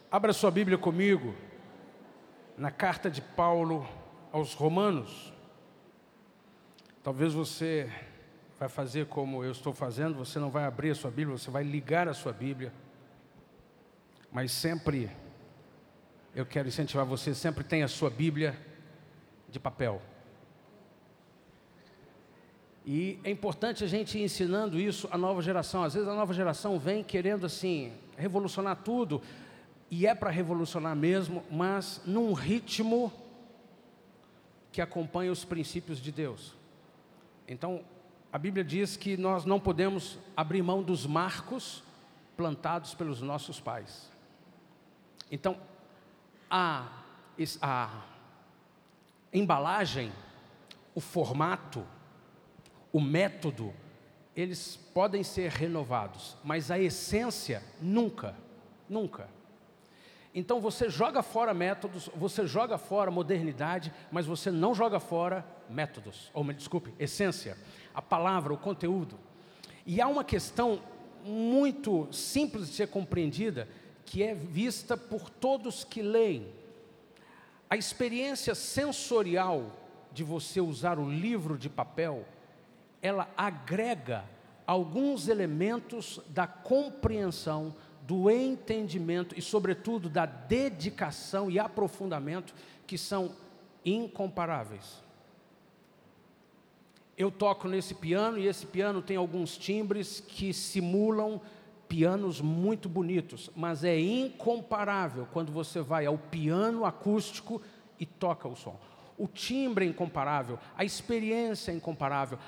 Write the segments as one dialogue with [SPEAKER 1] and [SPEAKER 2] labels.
[SPEAKER 1] Abra sua Bíblia comigo, na carta de Paulo aos Romanos. Talvez você vai fazer como eu estou fazendo, você não vai abrir a sua Bíblia, você vai ligar a sua Bíblia. Mas sempre, eu quero incentivar você, sempre tenha a sua Bíblia de papel. E é importante a gente ir ensinando isso à nova geração. Às vezes a nova geração vem querendo assim, revolucionar tudo. E é para revolucionar mesmo, mas num ritmo que acompanha os princípios de Deus. Então, a Bíblia diz que nós não podemos abrir mão dos marcos plantados pelos nossos pais. Então, a embalagem, o formato, o método, eles podem ser renovados, mas a essência nunca. Então você joga fora métodos, você joga fora modernidade, mas você não joga fora métodos, essência, a palavra, o conteúdo. E há uma questão muito simples de ser compreendida, que é vista por todos que leem. A experiência sensorial de você usar o livro de papel, ela agrega alguns elementos da compreensão, do entendimento e, sobretudo, da dedicação e aprofundamento que são incomparáveis. Eu toco nesse piano e esse piano tem alguns timbres que simulam pianos muito bonitos, mas é incomparável quando você vai ao piano acústico e toca o som. O timbre é incomparável, a experiência é incomparável,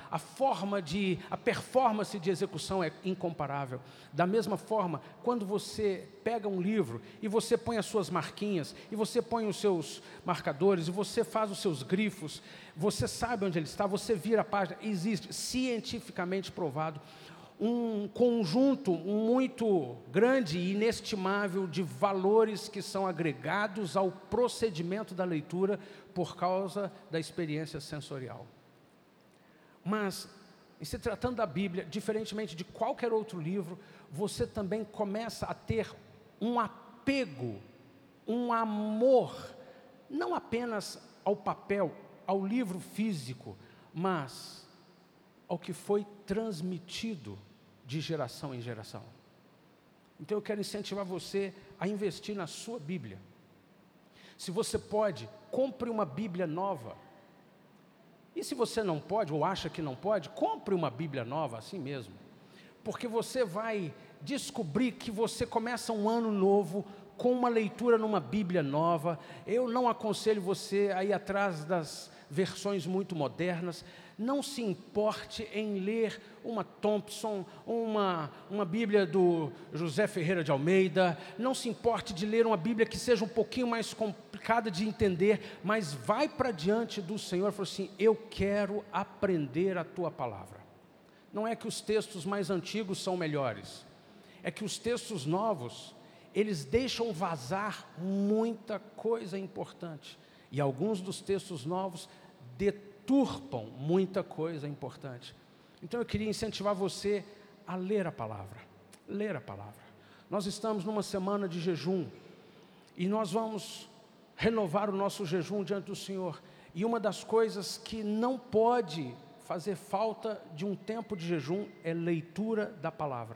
[SPEAKER 1] a performance de execução é incomparável. Da mesma forma, quando você pega um livro e você põe as suas marquinhas, e você põe os seus marcadores, e você faz os seus grifos, você sabe onde ele está, você vira a página, existe cientificamente provado um conjunto muito grande e inestimável de valores que são agregados ao procedimento da leitura por causa da experiência sensorial. Mas, em se tratando da Bíblia, diferentemente de qualquer outro livro, você também começa a ter um apego, um amor, não apenas ao papel, ao livro físico, mas ao que foi transmitido de geração em geração. Então eu quero incentivar você a investir na sua Bíblia. Se você pode, compre uma Bíblia nova. E se você não pode, ou acha que não pode, compre uma Bíblia nova assim mesmo. Porque você vai descobrir que você começa um ano novo com uma leitura numa Bíblia nova. Eu não aconselho você a ir atrás das versões muito modernas. Não se importe em ler uma Thompson, uma Bíblia do José Ferreira de Almeida. Não se importe de ler uma Bíblia que seja um pouquinho mais complicada de entender, mas vai para diante do Senhor e fala assim: eu quero aprender a tua palavra. Não é que os textos mais antigos são melhores, é que os textos novos, eles deixam vazar muita coisa importante. E alguns dos textos novos deturpam muita coisa importante. Então eu queria incentivar você a ler a palavra. Ler a palavra. Nós estamos numa semana de jejum e nós vamos renovar o nosso jejum diante do Senhor. E uma das coisas que não pode fazer falta de um tempo de jejum é leitura da palavra.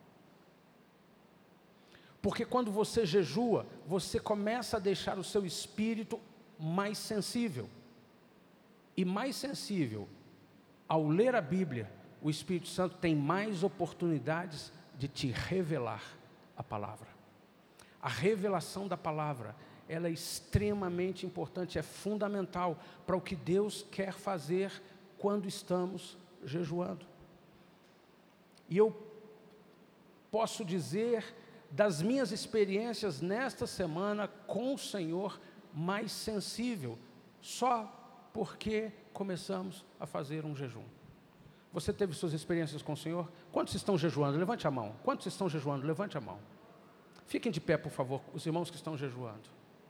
[SPEAKER 1] Porque quando você jejua, você começa a deixar o seu espírito mais sensível. E mais sensível, ao ler a Bíblia, o Espírito Santo tem mais oportunidades de te revelar a palavra. A revelação da palavra, ela é extremamente importante, é fundamental para o que Deus quer fazer quando estamos jejuando. E eu posso dizer das minhas experiências nesta semana com o Senhor mais sensível, só porque começamos a fazer um jejum. Você teve suas experiências com o Senhor? Quantos estão jejuando? Levante a mão. Quantos estão jejuando? Levante a mão. Fiquem de pé, por favor, os irmãos que estão jejuando.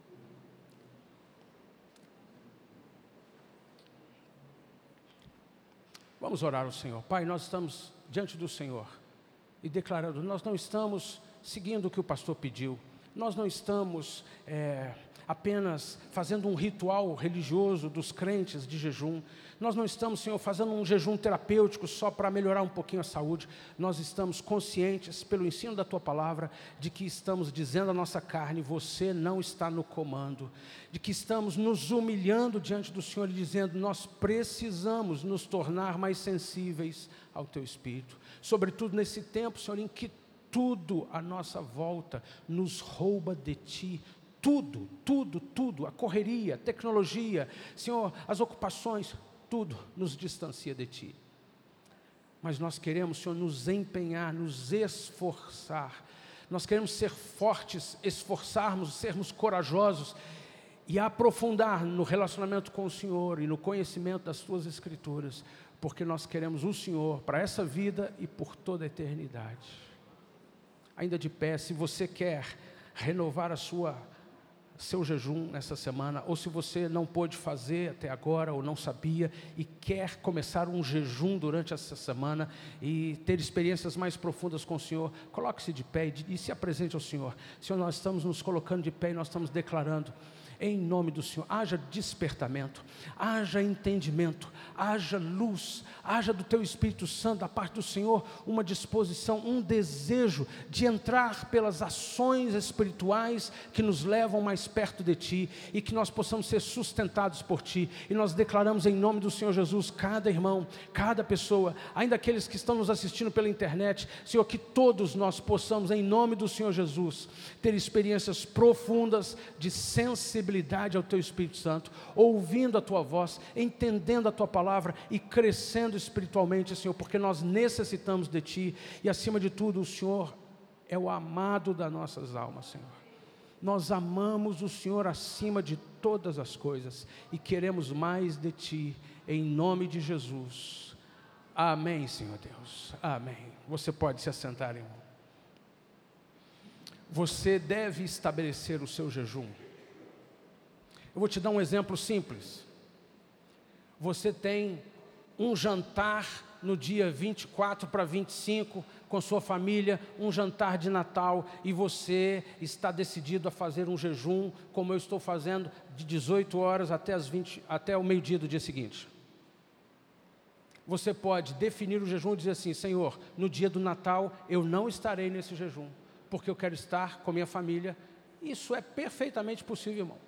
[SPEAKER 1] Vamos orar ao Senhor. Pai, nós estamos diante do Senhor e declarando, nós não estamos seguindo o que o pastor pediu. nós não estamos apenas fazendo um ritual religioso dos crentes de jejum. Nós não estamos, Senhor, fazendo um jejum terapêutico só para melhorar um pouquinho a saúde. Nós estamos conscientes, pelo ensino da Tua Palavra, de que estamos dizendo à nossa carne, você não está no comando. De que estamos nos humilhando diante do Senhor e dizendo, nós precisamos nos tornar mais sensíveis ao Teu Espírito. Sobretudo nesse tempo, Senhor, em que tudo à nossa volta nos rouba de Ti. Tudo, a correria, a tecnologia, Senhor, as ocupações, tudo nos distancia de Ti. Mas nós queremos, Senhor, nos empenhar, nos esforçar. Nós queremos ser fortes, esforçarmos, sermos corajosos e aprofundar no relacionamento com o Senhor e no conhecimento das Tuas Escrituras, porque nós queremos o Senhor para essa vida e por toda a eternidade. Ainda de pé, se você quer renovar seu jejum nessa semana, ou se você não pôde fazer até agora, ou não sabia, e quer começar um jejum durante essa semana, e ter experiências mais profundas com o Senhor, coloque-se de pé e se apresente ao Senhor. Senhor, nós estamos nos colocando de pé e nós estamos declarando, em nome do Senhor, haja despertamento, haja entendimento, haja luz, haja do Teu Espírito Santo, da parte do Senhor, uma disposição, um desejo de entrar pelas ações espirituais que nos levam mais perto de Ti e que nós possamos ser sustentados por Ti. E nós declaramos em nome do Senhor Jesus, cada irmão, cada pessoa, ainda aqueles que estão nos assistindo pela internet, Senhor, que todos nós possamos, em nome do Senhor Jesus, ter experiências profundas de sensibilidade ao Teu Espírito Santo, ouvindo a Tua voz, entendendo a Tua palavra e crescendo espiritualmente, Senhor, porque nós necessitamos de Ti e, acima de tudo, o Senhor é o amado das nossas almas, Senhor. Nós amamos o Senhor acima de todas as coisas e queremos mais de Ti, em nome de Jesus. Amém, Senhor Deus. Amém. Você pode se assentar, irmão. Você deve estabelecer o seu jejum. Eu vou te dar um exemplo simples. Você tem um jantar no dia 24 para 25 com sua família, um jantar de Natal, e você está decidido a fazer um jejum, como eu estou fazendo, de 18 horas até o meio-dia do dia seguinte. Você pode definir o jejum e dizer assim, Senhor, no dia do Natal eu não estarei nesse jejum, porque eu quero estar com a minha família. Isso é perfeitamente possível, irmão.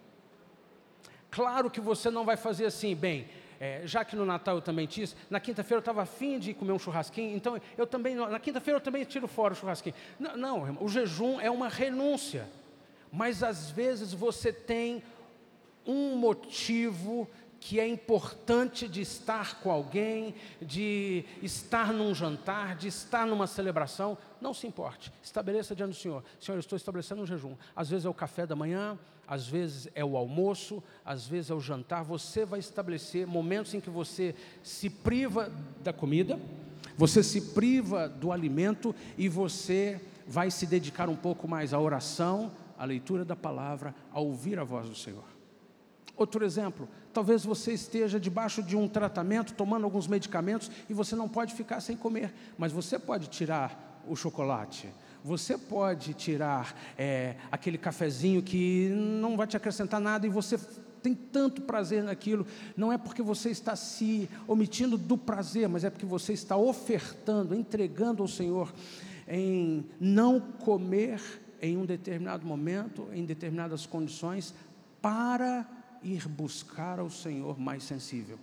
[SPEAKER 1] Claro que você não vai fazer assim, já que no Natal eu também tinha, na quinta-feira eu estava afim de comer um churrasquinho, então na quinta-feira eu também tiro fora o churrasquinho. Não, irmão, o jejum é uma renúncia, mas às vezes você tem um motivo que é importante de estar com alguém, de estar num jantar, de estar numa celebração. Não se importe, estabeleça diante do Senhor. Senhor, eu estou estabelecendo um jejum. Às vezes é o café da manhã, às vezes é o almoço, às vezes é o jantar. Você vai estabelecer momentos em que você se priva da comida, você se priva do alimento e você vai se dedicar um pouco mais à oração, à leitura da palavra, a ouvir a voz do Senhor. Outro exemplo, talvez você esteja debaixo de um tratamento, tomando alguns medicamentos e você não pode ficar sem comer, mas você pode tirar o chocolate, você pode tirar aquele cafezinho que não vai te acrescentar nada e você tem tanto prazer naquilo. Não é porque você está se omitindo do prazer, mas é porque você está ofertando, entregando ao Senhor em não comer em um determinado momento, em determinadas condições, para ir buscar ao Senhor mais sensível.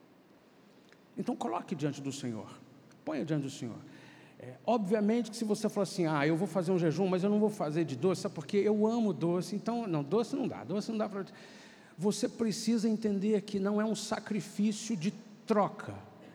[SPEAKER 1] Então coloque diante do Senhor, ponha diante do Senhor. Obviamente que se você falar assim, eu vou fazer um jejum, mas eu não vou fazer de doce, sabe porque eu amo doce, então, não, doce não dá para... Você precisa entender que não é um sacrifício de troca,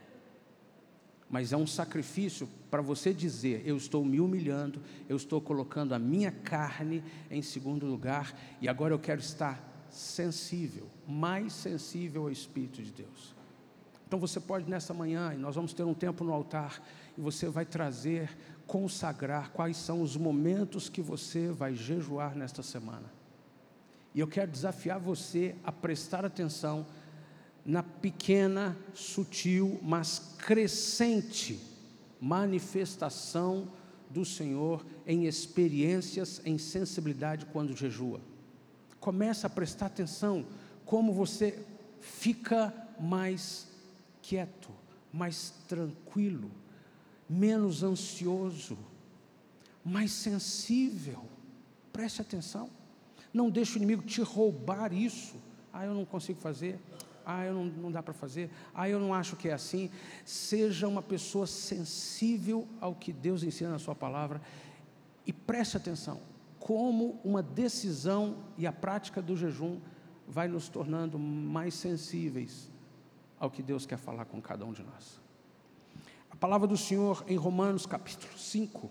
[SPEAKER 1] mas é um sacrifício para você dizer, eu estou me humilhando, eu estou colocando a minha carne em segundo lugar, e agora eu quero estar sensível, mais sensível ao Espírito de Deus. Então você pode nessa manhã, e nós vamos ter um tempo no altar, e você vai consagrar quais são os momentos que você vai jejuar nesta semana. E eu quero desafiar você a prestar atenção na pequena, sutil, mas crescente manifestação do Senhor em experiências, em sensibilidade quando jejua. Começa a prestar atenção como você fica mais quieto, mais tranquilo, menos ansioso, mais sensível. Preste atenção. Não deixe o inimigo te roubar isso. Eu não consigo fazer. Não dá para fazer. Eu não acho que é assim. Seja uma pessoa sensível ao que Deus ensina na sua palavra e preste atenção como uma decisão e a prática do jejum vai nos tornando mais sensíveis ao que Deus quer falar com cada um de nós. A palavra do Senhor em Romanos capítulo 5.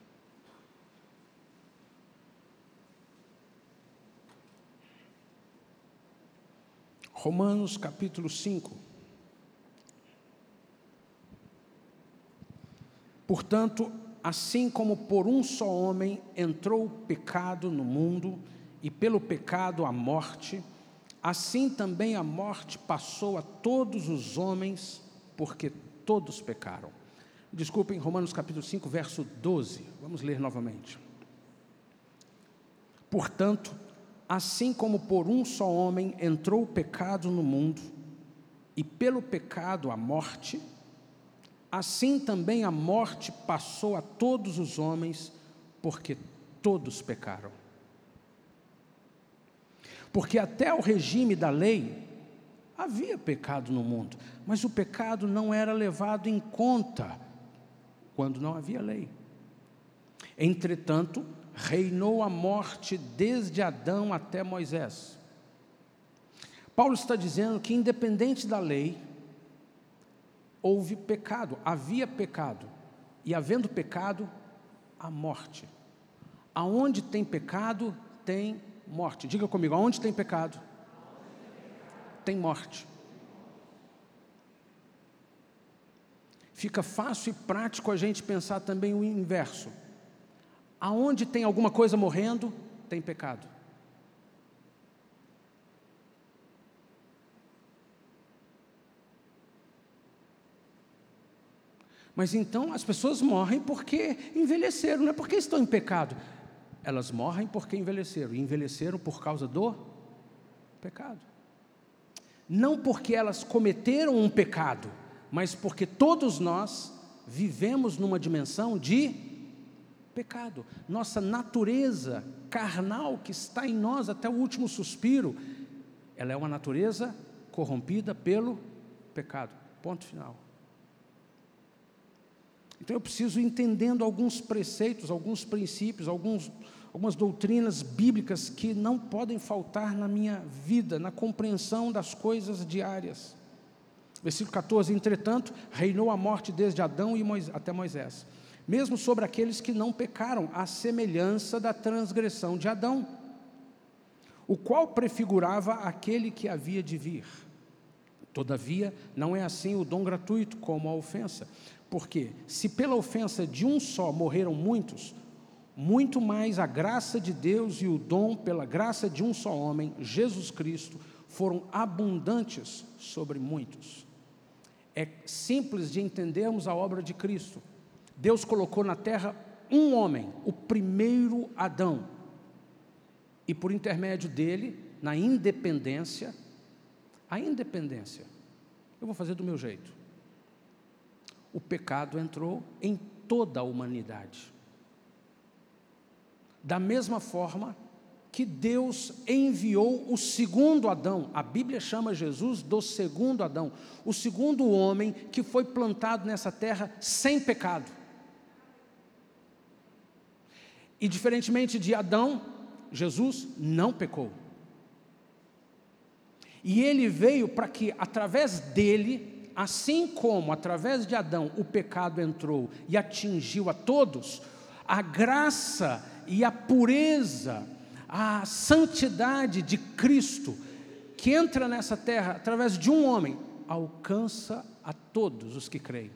[SPEAKER 1] Romanos capítulo 5. Portanto, assim como por um só homem entrou o pecado no mundo, e pelo pecado a morte, assim também a morte passou a todos os homens, porque todos pecaram. Desculpem, Romanos capítulo 5, verso 12. Vamos ler novamente. Portanto, assim como por um só homem entrou o pecado no mundo, e pelo pecado a morte, assim também a morte passou a todos os homens, porque todos pecaram. Porque até o regime da lei havia pecado no mundo, mas o pecado não era levado em conta quando não havia lei. Entretanto, reinou a morte desde Adão até Moisés. Paulo está dizendo que, independente da lei, houve pecado, havia pecado, e havendo pecado, a morte. Aonde tem pecado, tem morte. Diga comigo, aonde tem pecado, tem morte. Fica fácil e prático a gente pensar também o inverso. Aonde tem alguma coisa morrendo, tem pecado. Mas então as pessoas morrem porque envelheceram, não é porque estão em pecado. Elas morrem porque envelheceram, e envelheceram por causa do pecado. Não porque elas cometeram um pecado, mas porque todos nós vivemos numa dimensão de pecado. Nossa natureza carnal que está em nós até o último suspiro, ela é uma natureza corrompida pelo pecado. Ponto final. Então eu preciso ir entendendo alguns preceitos, alguns princípios, algumas doutrinas bíblicas que não podem faltar na minha vida, na compreensão das coisas diárias. Versículo 14, entretanto, reinou a morte desde Adão até Moisés, mesmo sobre aqueles que não pecaram, à semelhança da transgressão de Adão, o qual prefigurava aquele que havia de vir. Todavia, não é assim o dom gratuito como a ofensa. Porque se pela ofensa de um só morreram muitos, muito mais a graça de Deus e o dom pela graça de um só homem, Jesus Cristo, foram abundantes sobre muitos. É simples de entendermos a obra de Cristo. Deus colocou na terra um homem, o primeiro Adão, e por intermédio dele, na independência, eu vou fazer do meu jeito. O pecado entrou em toda a humanidade. Da mesma forma que Deus enviou o segundo Adão, a Bíblia chama Jesus do segundo Adão, o segundo homem que foi plantado nessa terra sem pecado. E diferentemente de Adão, Jesus não pecou. E ele veio para que, através dele, assim como através de Adão o pecado entrou e atingiu a todos, a graça e a pureza, a santidade de Cristo, que entra nessa terra através de um homem, alcança a todos os que creem.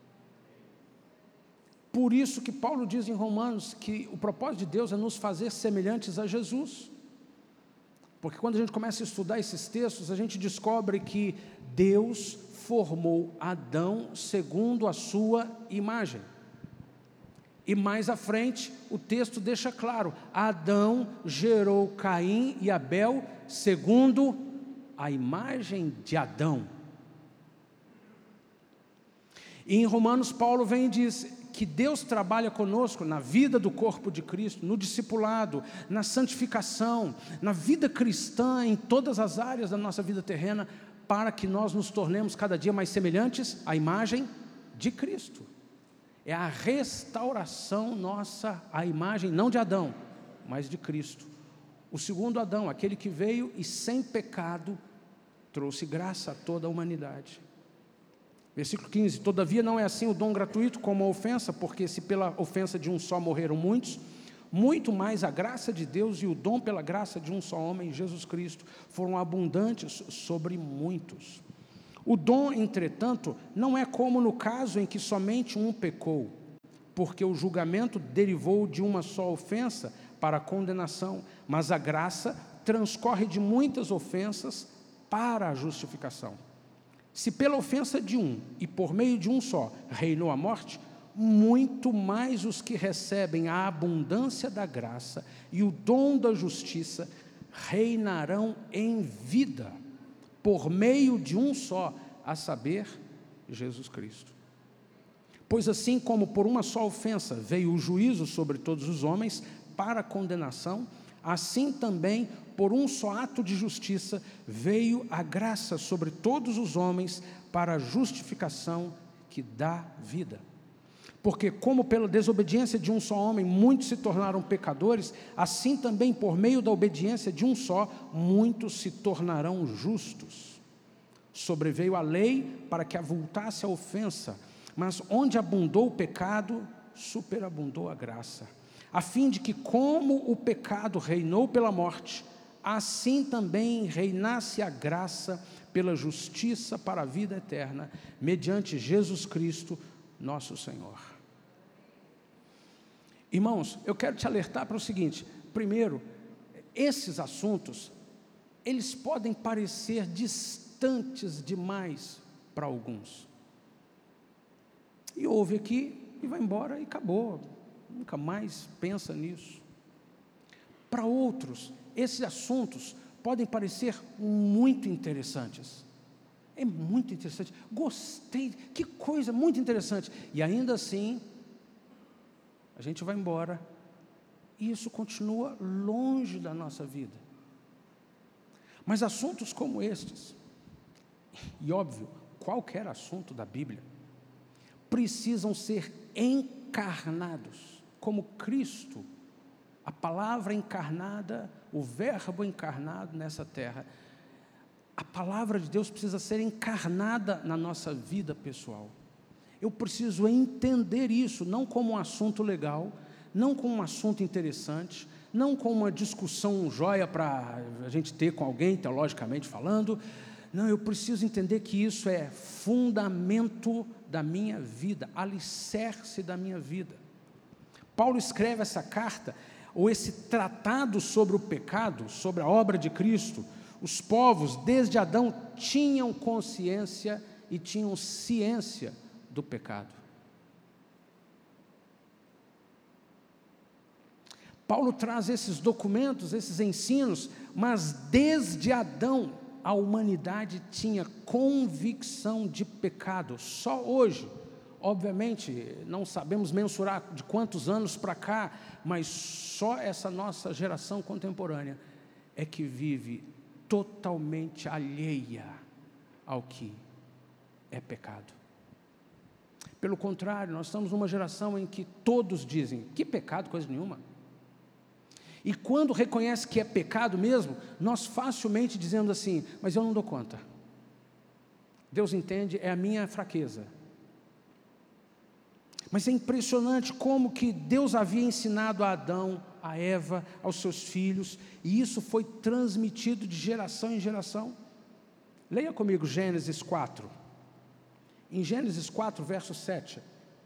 [SPEAKER 1] Por isso que Paulo diz em Romanos que o propósito de Deus é nos fazer semelhantes a Jesus. Porque quando a gente começa a estudar esses textos, a gente descobre que Deus formou Adão segundo a sua imagem. E mais à frente, o texto deixa claro: Adão gerou Caim e Abel segundo a imagem de Adão. E em Romanos, Paulo vem e diz que Deus trabalha conosco na vida do corpo de Cristo, no discipulado, na santificação, na vida cristã, em todas as áreas da nossa vida terrena, para que nós nos tornemos cada dia mais semelhantes à imagem de Cristo. É a restauração nossa à imagem, não de Adão, mas de Cristo. O segundo Adão, aquele que veio e sem pecado trouxe graça a toda a humanidade. Versículo 15: todavia não é assim o dom gratuito como a ofensa, porque se pela ofensa de um só morreram muitos, muito mais a graça de Deus e o dom pela graça de um só homem, Jesus Cristo, foram abundantes sobre muitos. O dom, entretanto, não é como no caso em que somente um pecou, porque o julgamento derivou de uma só ofensa para a condenação, mas a graça transcorre de muitas ofensas para a justificação. Se pela ofensa de um e por meio de um só reinou a morte, muito mais os que recebem a abundância da graça e o dom da justiça reinarão em vida, por meio de um só, a saber, Jesus Cristo. Pois assim como por uma só ofensa veio o juízo sobre todos os homens para a condenação, assim também por um só ato de justiça veio a graça sobre todos os homens para a justificação que dá vida. Porque como pela desobediência de um só homem muitos se tornaram pecadores, assim também por meio da obediência de um só, muitos se tornarão justos. Sobreveio a lei para que avultasse a ofensa, mas onde abundou o pecado, superabundou a graça, a fim de que como o pecado reinou pela morte, assim também reinasse a graça pela justiça para a vida eterna, mediante Jesus Cristo, nosso Senhor. Irmãos, eu quero te alertar para o seguinte: primeiro, esses assuntos, eles podem parecer distantes demais para alguns. E ouve aqui e vai embora e acabou, nunca mais pensa nisso. Para outros, esses assuntos podem parecer muito interessantes. É muito interessante, gostei, que coisa muito interessante. E ainda assim, a gente vai embora e isso continua longe da nossa vida. Mas assuntos como estes, e óbvio, qualquer assunto da Bíblia, precisam ser encarnados, como Cristo, a palavra encarnada, o verbo encarnado nessa terra. A palavra de Deus precisa ser encarnada na nossa vida pessoal. Eu preciso entender isso, não como um assunto legal, não como um assunto interessante, não como uma discussão joia para a gente ter com alguém, teologicamente falando. Não, eu preciso entender que isso é fundamento da minha vida, alicerce da minha vida. Paulo escreve essa carta, ou esse tratado sobre o pecado, sobre a obra de Cristo. Os povos, desde Adão, tinham consciência e tinham ciência do pecado. Paulo traz esses documentos, esses ensinos, mas desde Adão, a humanidade tinha convicção de pecado. Só hoje, obviamente, não sabemos mensurar de quantos anos para cá, mas só essa nossa geração contemporânea é que vive totalmente alheia ao que é pecado. Pelo contrário, nós estamos numa geração em que todos dizem, que pecado, coisa nenhuma. E quando reconhece que é pecado mesmo, nós facilmente dizemos assim, mas eu não dou conta. Deus entende, é a minha fraqueza. Mas é impressionante como que Deus havia ensinado a Adão, a Eva, aos seus filhos, e isso foi transmitido de geração em geração. Leia comigo Gênesis 4. Em Gênesis 4, verso 7.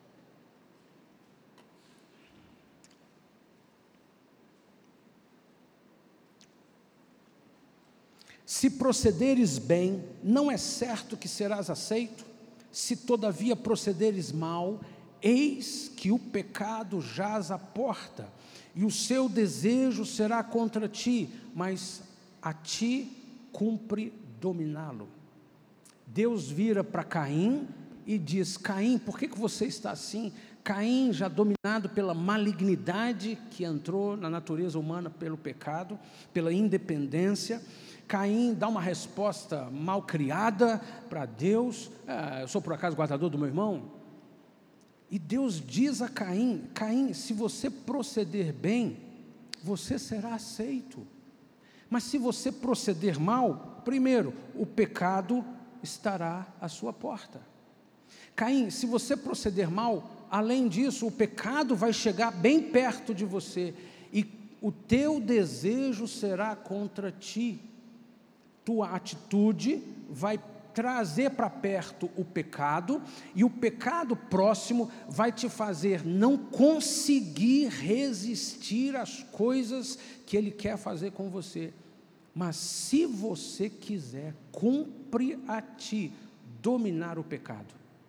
[SPEAKER 1] Se procederes bem, não é certo que serás aceito? Se todavia procederes mal, Eis que o pecado jaz à porta, e o seu desejo será contra ti, mas a ti cumpre dominá-lo. Deus vira para Caim e diz: Caim, por que você está assim? Caim, já dominado pela malignidade que entrou na natureza humana pelo pecado, pela independência, Caim dá uma resposta mal criada para Deus: eu sou por acaso guardador do meu irmão? E Deus diz a Caim: Caim, se você proceder bem, você será aceito. Mas se você proceder mal, primeiro, o pecado estará à sua porta. Caim, se você proceder mal, além disso, o pecado vai chegar bem perto de você, e o teu desejo será contra ti. Tua atitude vai trazer para perto o pecado, e o pecado próximo vai te fazer não conseguir resistir às coisas que ele quer fazer com você. Mas se você quiser, cumpre a ti dominar o pecado.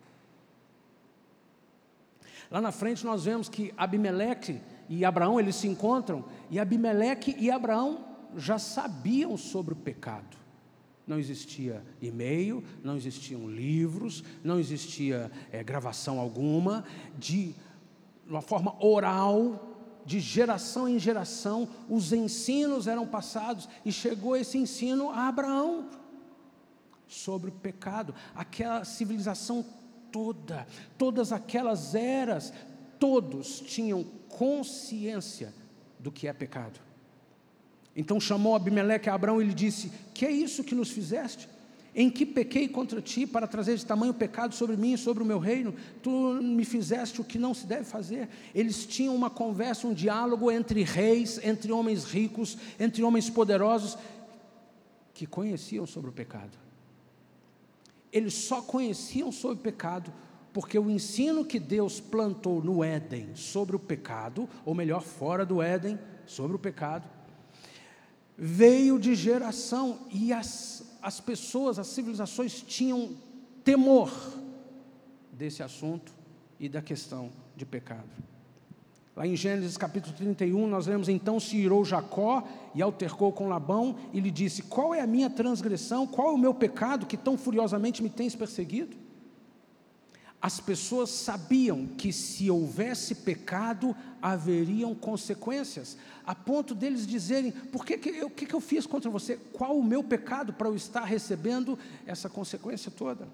[SPEAKER 1] Lá na frente nós vemos que Abimeleque e Abraão, eles se encontram, e Abimeleque e Abraão já sabiam sobre o pecado. Não existia e-mail, não existiam livros, não existia gravação alguma, de uma forma oral, de geração em geração, os ensinos eram passados, e chegou esse ensino a Abraão, sobre o pecado. Aquela civilização toda, todas aquelas eras, todos tinham consciência do que é pecado. Então chamou Abimeleque a Abraão e lhe disse: que é isso que nos fizeste? Em que pequei contra ti para trazer de tamanho pecado sobre mim e sobre o meu reino? Tu me fizeste o que não se deve fazer. Eles tinham uma conversa, um diálogo entre reis, entre homens ricos, entre homens poderosos, que conheciam sobre o pecado. Eles só conheciam sobre o pecado porque o ensino que Deus plantou no Éden sobre o pecado, ou melhor, fora do Éden, sobre o pecado, veio de geração, e as pessoas, as civilizações tinham temor desse assunto e da questão de pecado. Lá em Gênesis capítulo 31, nós lemos: então se irou Jacó e altercou com Labão e lhe disse: qual é a minha transgressão, qual é o meu pecado que tão furiosamente me tens perseguido? As pessoas sabiam que se houvesse pecado, haveriam consequências, a ponto deles dizerem: o que eu fiz contra você? Qual o meu pecado para eu estar recebendo essa consequência toda?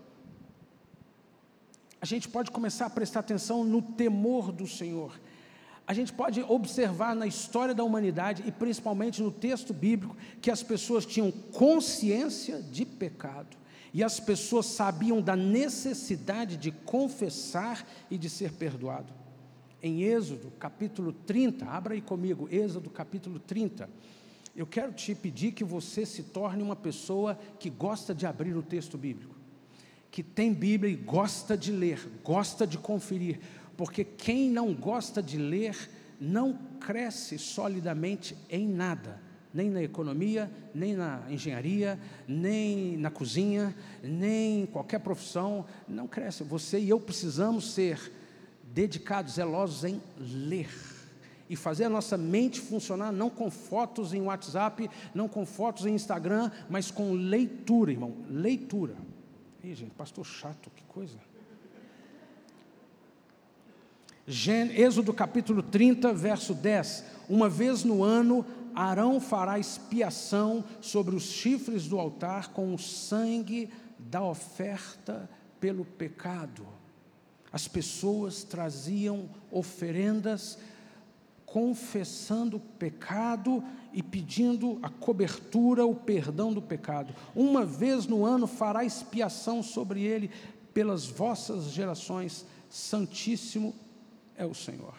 [SPEAKER 1] A gente pode começar a prestar atenção no temor do Senhor. A gente pode observar na história da humanidade, e principalmente no texto bíblico, que as pessoas tinham consciência de pecado. E as pessoas sabiam da necessidade de confessar e de ser perdoado. Em Êxodo capítulo 30, abra aí comigo, Êxodo capítulo 30. Eu quero te pedir que você se torne uma pessoa que gosta de abrir o texto bíblico, que tem Bíblia e gosta de ler, gosta de conferir, porque quem não gosta de ler não cresce solidamente em nada. Nem na economia, nem na engenharia, nem na cozinha, nem em qualquer profissão, não cresce. Você e eu precisamos ser dedicados, zelosos em ler, e fazer a nossa mente funcionar, não com fotos em WhatsApp, não com fotos em Instagram, mas com leitura, irmão, leitura. Ih, gente, pastor chato, que coisa. Êxodo capítulo 30, verso 10, uma vez no ano, Arão fará expiação sobre os chifres do altar com o sangue da oferta pelo pecado. As pessoas traziam oferendas, confessando o pecado e pedindo a cobertura, o perdão do pecado. Uma vez no ano fará expiação sobre ele pelas vossas gerações, santíssimo é o Senhor.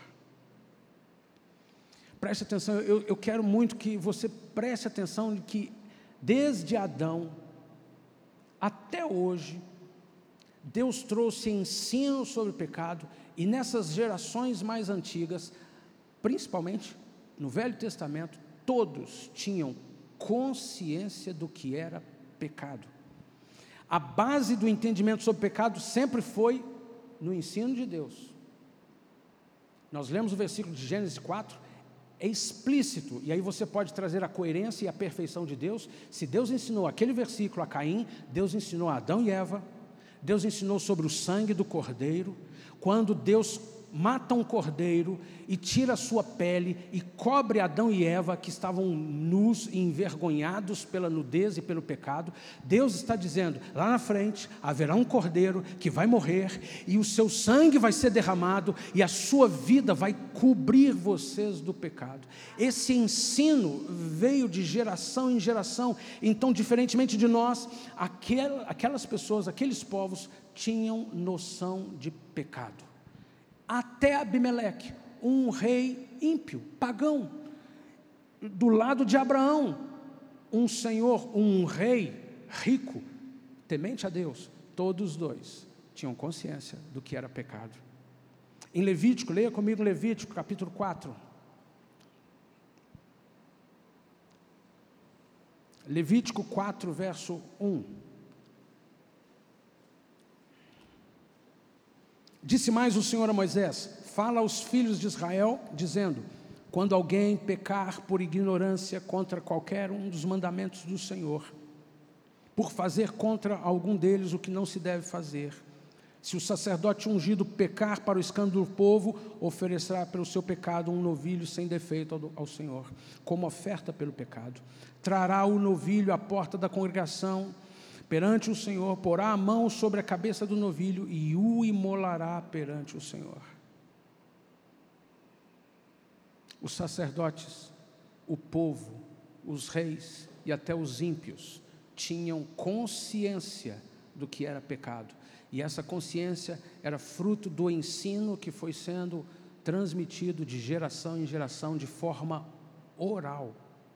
[SPEAKER 1] Preste atenção, eu quero muito que você preste atenção de que desde Adão até hoje, Deus trouxe ensino sobre o pecado, e nessas gerações mais antigas, principalmente no Velho Testamento, todos tinham consciência do que era pecado. A base do entendimento sobre pecado sempre foi no ensino de Deus. Nós lemos o versículo de Gênesis 4, é explícito, e aí você pode trazer a coerência e a perfeição de Deus. Se Deus ensinou aquele versículo a Caim, Deus ensinou a Adão e Eva, Deus ensinou sobre o sangue do cordeiro. Quando Deus mata um cordeiro e tira a sua pele e cobre Adão e Eva, que estavam nus e envergonhados pela nudez e pelo pecado, Deus está dizendo, lá na frente haverá um cordeiro que vai morrer e o seu sangue vai ser derramado e a sua vida vai cobrir vocês do pecado. Esse ensino veio de geração em geração. Então, diferentemente de nós, aquelas pessoas, aqueles povos tinham noção de pecado. Até Abimeleque, um rei ímpio, pagão, do lado de Abraão, um senhor, um rei rico, temente a Deus, todos os dois tinham consciência do que era pecado. Em Levítico, leia comigo Levítico, capítulo 4. Levítico 4, verso 1. Disse mais o Senhor a Moisés: fala aos filhos de Israel, dizendo: quando alguém pecar por ignorância contra qualquer um dos mandamentos do Senhor, por fazer contra algum deles o que não se deve fazer, se o sacerdote ungido pecar para o escândalo do povo, oferecerá pelo seu pecado um novilho sem defeito ao Senhor, como oferta pelo pecado. Trará o novilho à porta da congregação perante o Senhor, porá a mão sobre a cabeça do novilho e o imolará perante o Senhor. Os sacerdotes, o povo, os reis e até os ímpios tinham consciência do que era pecado. E essa consciência era fruto do ensino que foi sendo transmitido de geração em geração de forma oral.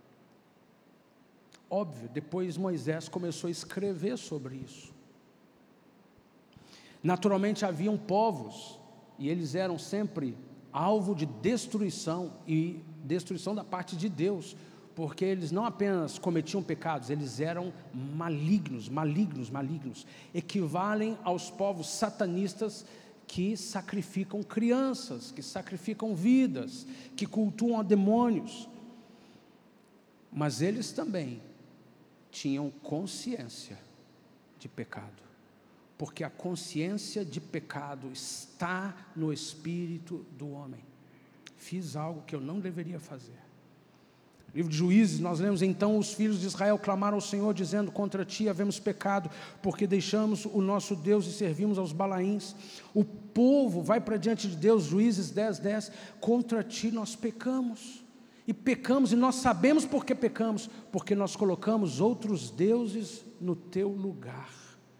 [SPEAKER 1] Óbvio, depois Moisés começou a escrever sobre isso. Naturalmente haviam povos, e eles eram sempre alvo de destruição, e destruição da parte de Deus, porque eles não apenas cometiam pecados, eles eram malignos, equivalem aos povos satanistas que sacrificam crianças, que sacrificam vidas, que cultuam a demônios. Mas eles também tinham consciência de pecado, porque a consciência de pecado está no espírito do homem. Fiz algo que eu não deveria fazer. No livro de Juízes, nós lemos: então os filhos de Israel clamaram ao Senhor, dizendo: contra ti havemos pecado, porque deixamos o nosso Deus e servimos aos Balaíns. O povo vai para diante de Deus, Juízes 10:10, contra ti nós pecamos. E pecamos, e nós sabemos por que pecamos, porque nós colocamos outros deuses no teu lugar.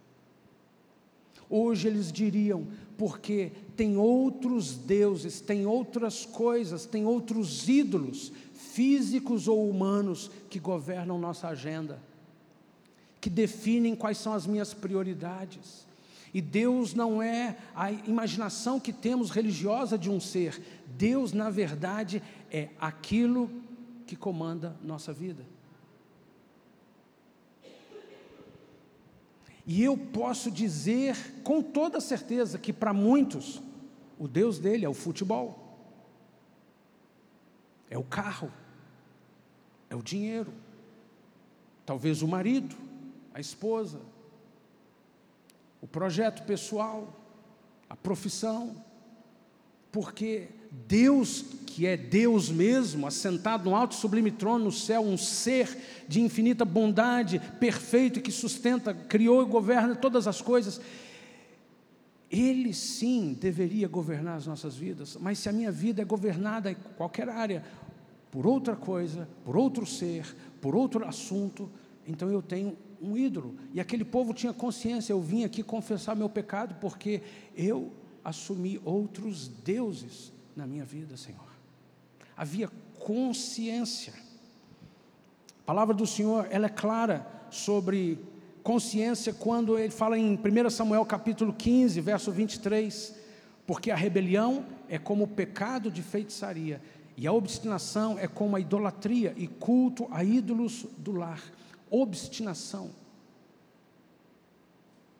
[SPEAKER 1] Hoje eles diriam: porque tem outros deuses, tem outras coisas, tem outros ídolos, físicos ou humanos, que governam nossa agenda, que definem quais são as minhas prioridades. E Deus não é a imaginação que temos religiosa de um ser. Deus, na verdade, é aquilo que comanda nossa vida. E eu posso dizer com toda certeza que para muitos, o Deus dele é o futebol, é o carro, é o dinheiro, talvez o marido, a esposa, o projeto pessoal, a profissão, porque Deus, que é Deus mesmo, assentado no alto e sublime trono no céu, um ser de infinita bondade, perfeito, que sustenta, criou e governa todas as coisas, Ele sim deveria governar as nossas vidas. Mas se a minha vida é governada em qualquer área, por outra coisa, por outro ser, por outro assunto, então eu tenho um ídolo. E aquele povo tinha consciência: eu vim aqui confessar meu pecado, porque eu assumi outros deuses na minha vida, Senhor. Havia consciência. A palavra do Senhor, ela é clara sobre consciência quando ele fala em 1 Samuel capítulo 15, verso 23, porque a rebelião é como o pecado de feitiçaria, e a obstinação é como a idolatria e culto a ídolos do lar. Obstinação.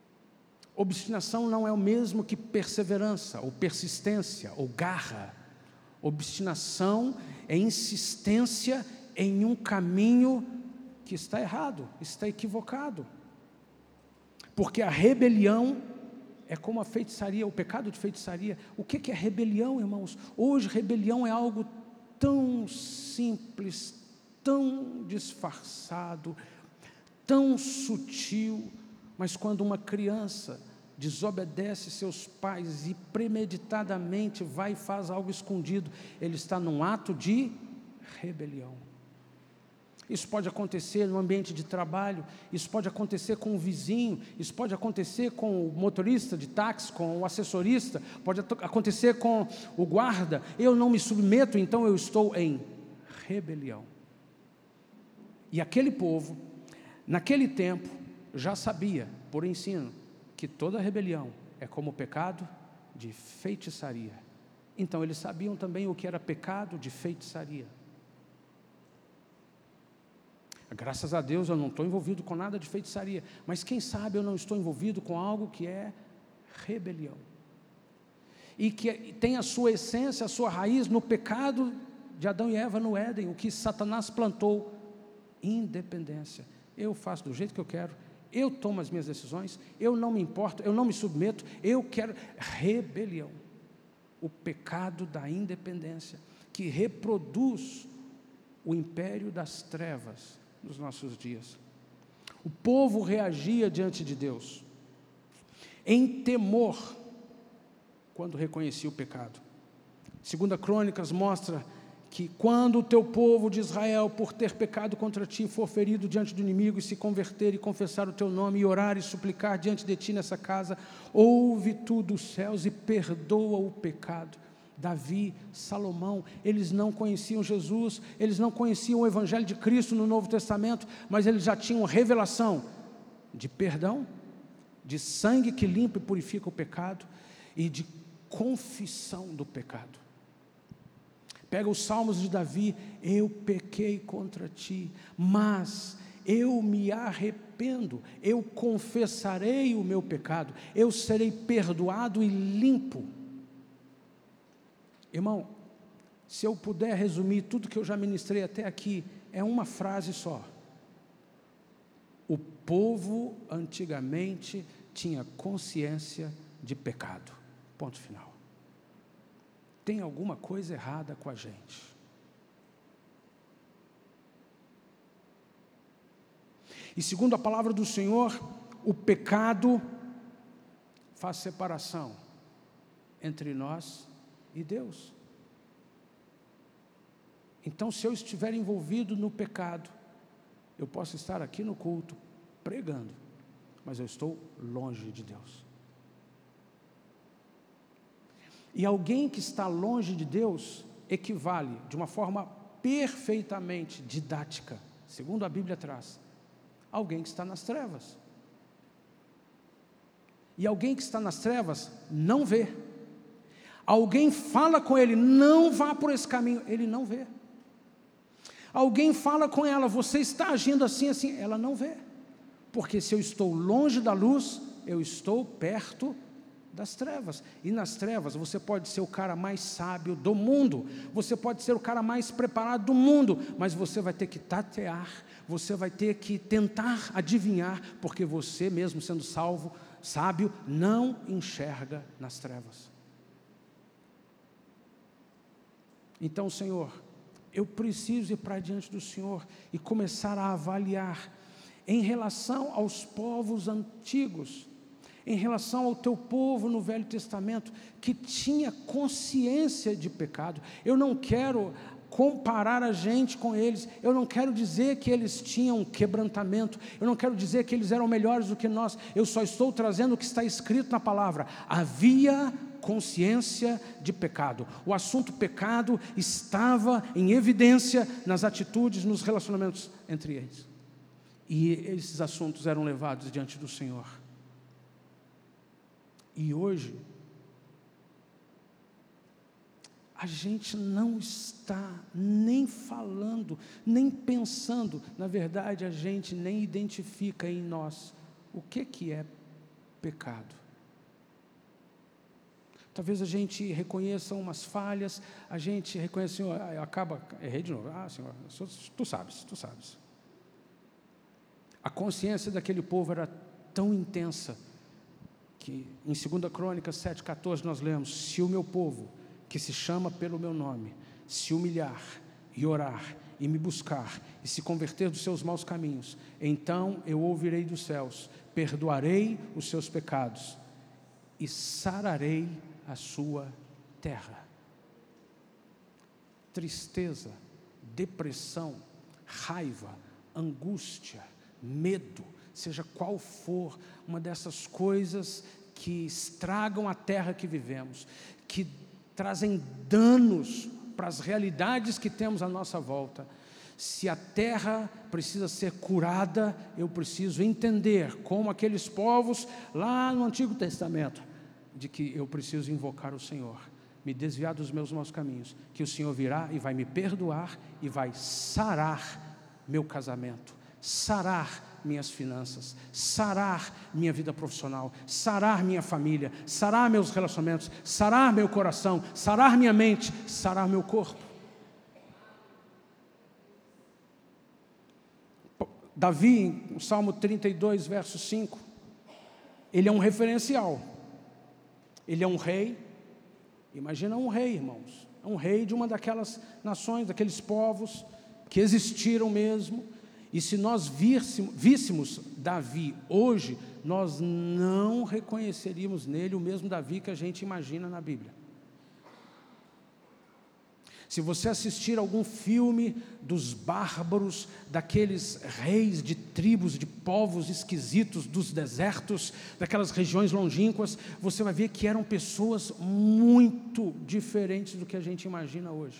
[SPEAKER 1] Obstinação não é o mesmo que perseverança, ou persistência, ou garra. Obstinação é insistência em um caminho que está errado, está equivocado. Porque a rebelião é como a feitiçaria, o pecado de feitiçaria. O que é rebelião, irmãos? Hoje, rebelião é algo tão simples, tão disfarçado, tão sutil, mas quando uma criança desobedece seus pais e premeditadamente vai e faz algo escondido, ele está num ato de rebelião. Isso pode acontecer no ambiente de trabalho, isso pode acontecer com o vizinho, isso pode acontecer com o motorista de táxi, com o assessorista, pode acontecer com o guarda. Eu não me submeto, então eu estou em rebelião. E aquele povo, naquele tempo, já sabia, por ensino, que toda rebelião é como o pecado de feitiçaria. Então eles sabiam também o que era pecado de feitiçaria. Graças a Deus eu não estou envolvido com nada de feitiçaria, mas quem sabe eu não estou envolvido com algo que é rebelião. E que tem a sua essência, a sua raiz no pecado de Adão e Eva no Éden, o que Satanás plantou, independência. Eu faço do jeito que eu quero, eu tomo as minhas decisões, eu não me importo, eu não me submeto, eu quero rebelião. O pecado da independência, que reproduz o império das trevas nos nossos dias. O povo reagia diante de Deus em temor quando reconhecia o pecado. 2 Crônicas mostra que quando o teu povo de Israel, por ter pecado contra ti, for ferido diante do inimigo e se converter e confessar o teu nome e orar e suplicar diante de ti nessa casa, ouve tu dos céus e perdoa o pecado. Davi, Salomão, eles não conheciam Jesus, eles não conheciam o Evangelho de Cristo no Novo Testamento, mas eles já tinham revelação de perdão, de sangue que limpa e purifica o pecado e de confissão do pecado. Pega os Salmos de Davi: eu pequei contra ti, mas eu me arrependo, eu confessarei o meu pecado, eu serei perdoado e limpo. Irmão, se eu puder resumir tudo que eu já ministrei até aqui, é uma frase só: o povo antigamente tinha consciência de pecado, ponto final. Tem alguma coisa errada com a gente. E segundo a palavra do Senhor, o pecado faz separação entre nós e Deus. Então, se eu estiver envolvido no pecado, eu posso estar aqui no culto pregando, mas eu estou longe de Deus. E alguém que está longe de Deus equivale, de uma forma perfeitamente didática, segundo a Bíblia traz, a alguém que está nas trevas. E alguém que está nas trevas não vê. Alguém fala com ele: não vá por esse caminho, ele não vê. Alguém fala com ela: você está agindo assim, assim, ela não vê. Porque se eu estou longe da luz, eu estou perto das trevas. E nas trevas você pode ser o cara mais sábio do mundo, você pode ser o cara mais preparado do mundo, mas você vai ter que tatear, você vai ter que tentar adivinhar, porque você mesmo sendo salvo, sábio, não enxerga nas trevas. Então, Senhor, eu preciso ir para diante do Senhor e começar a avaliar em relação aos povos antigos, em relação ao teu povo no Velho Testamento, que tinha consciência de pecado. Eu não quero comparar a gente com eles, eu não quero dizer que eles tinham quebrantamento, eu não quero dizer que eles eram melhores do que nós, eu só estou trazendo o que está escrito na palavra. Havia consciência de pecado. O assunto pecado estava em evidência nas atitudes, nos relacionamentos entre eles. E esses assuntos eram levados diante do Senhor. E hoje, a gente não está nem falando, nem pensando, na verdade a gente nem identifica em nós o que é pecado. talvez a gente reconheça umas falhas, a gente reconhece, Senhor, errei de novo, Senhor, tu sabes. A consciência daquele povo era tão intensa, que em 2 Crônicas 7,14 nós lemos: se o meu povo, que se chama pelo meu nome, se humilhar e orar, e me buscar, e se converter dos seus maus caminhos, então eu ouvirei dos céus, perdoarei os seus pecados, e sararei a sua terra. Tristeza, depressão, raiva, angústia, medo, seja qual for uma dessas coisas que estragam a terra que vivemos, que trazem danos para as realidades que temos à nossa volta. Se a terra precisa ser curada, eu preciso entender, como aqueles povos lá no Antigo Testamento, de que eu preciso invocar o Senhor, me desviar dos meus maus caminhos, que o Senhor virá e vai me perdoar e vai sarar meu casamento, sarar minhas finanças, sarar minha vida profissional, sarar minha família, sarar meus relacionamentos, sarar meu coração, sarar minha mente, sarar meu corpo. Davi, no Salmo 32, verso 5, ele é um referencial. Ele é um rei. Imagina um rei, irmãos. É um rei de uma daquelas nações, daqueles povos que existiram mesmo. E se nós víssemos Davi hoje, nós não reconheceríamos nele o mesmo Davi que a gente imagina na Bíblia. Se você assistir algum filme dos bárbaros, daqueles reis de tribos, de povos esquisitos, dos desertos, daquelas regiões longínquas, você vai ver que eram pessoas muito diferentes do que a gente imagina hoje.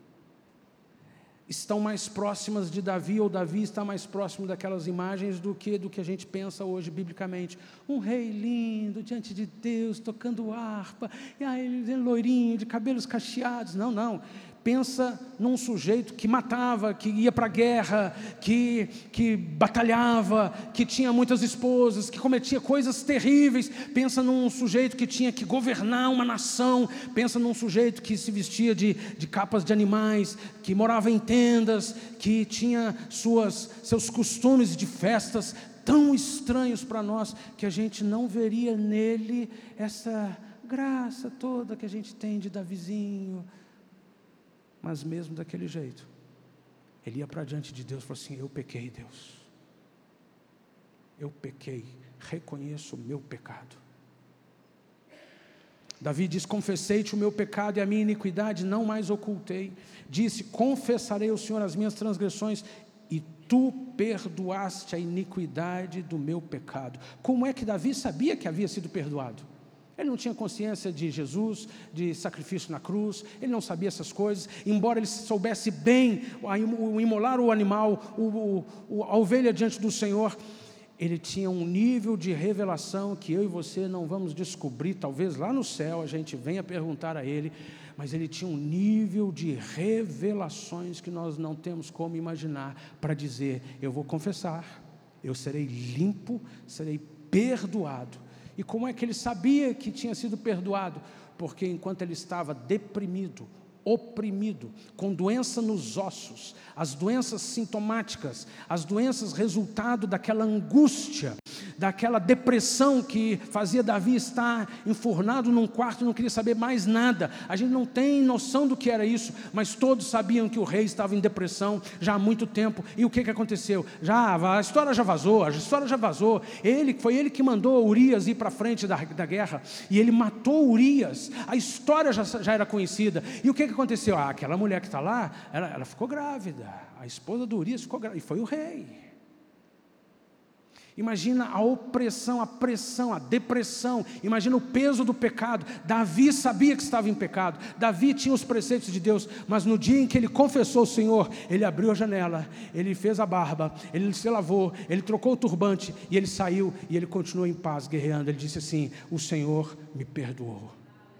[SPEAKER 1] Estão mais próximas de Davi, ou Davi está mais próximo daquelas imagens do que a gente pensa hoje biblicamente. Um rei lindo diante de Deus, tocando harpa, e aí ele loirinho, de cabelos cacheados. Não. Pensa num sujeito que matava, que ia para a guerra, que batalhava, que tinha muitas esposas, que cometia coisas terríveis. Pensa num sujeito que tinha que governar uma nação. Pensa num sujeito que se vestia de capas de animais, que morava em tendas, que tinha seus costumes de festas tão estranhos para nós, que a gente não veria nele essa graça toda que a gente tem de Davizinho. Mas mesmo daquele jeito, ele ia para diante de Deus e falou assim: eu pequei, Deus, eu pequei, reconheço o meu pecado. Davi diz: confessei-te o meu pecado e a minha iniquidade não mais ocultei. Disse: confessarei ao Senhor as minhas transgressões e tu perdoaste a iniquidade do meu pecado. Como é que Davi sabia que havia sido perdoado? Ele não tinha consciência de Jesus, de sacrifício na cruz, ele não sabia essas coisas, embora ele soubesse bem imolar o animal, a ovelha diante do Senhor. Ele tinha um nível de revelação que eu e você não vamos descobrir, talvez lá no céu a gente venha perguntar a ele, mas ele tinha um nível de revelações que nós não temos como imaginar, para dizer: eu vou confessar, eu serei limpo, serei perdoado. E como é que ele sabia que tinha sido perdoado? Porque enquanto ele estava deprimido, oprimido, com doença nos ossos, as doenças sintomáticas, as doenças resultado daquela angústia, daquela depressão que fazia Davi estar enfurnado num quarto e não queria saber mais nada. A gente não tem noção do que era isso, mas todos sabiam que o rei estava em depressão já há muito tempo. E o que aconteceu? A história já vazou. Foi ele que mandou Urias ir para frente da guerra, e ele matou Urias. A história já era conhecida. E o que aconteceu? Aquela mulher que está lá, ela ficou grávida. A esposa do Urias ficou grávida, e foi o rei. Imagina a opressão, a pressão, a depressão. Imagina o peso do pecado. Davi sabia que estava em pecado. Davi tinha os preceitos de Deus. Mas no dia em que ele confessou o Senhor, ele abriu a janela, ele fez a barba, ele se lavou, ele trocou o turbante, e ele saiu, e ele continuou em paz, guerreando. Ele disse assim: o Senhor me perdoou.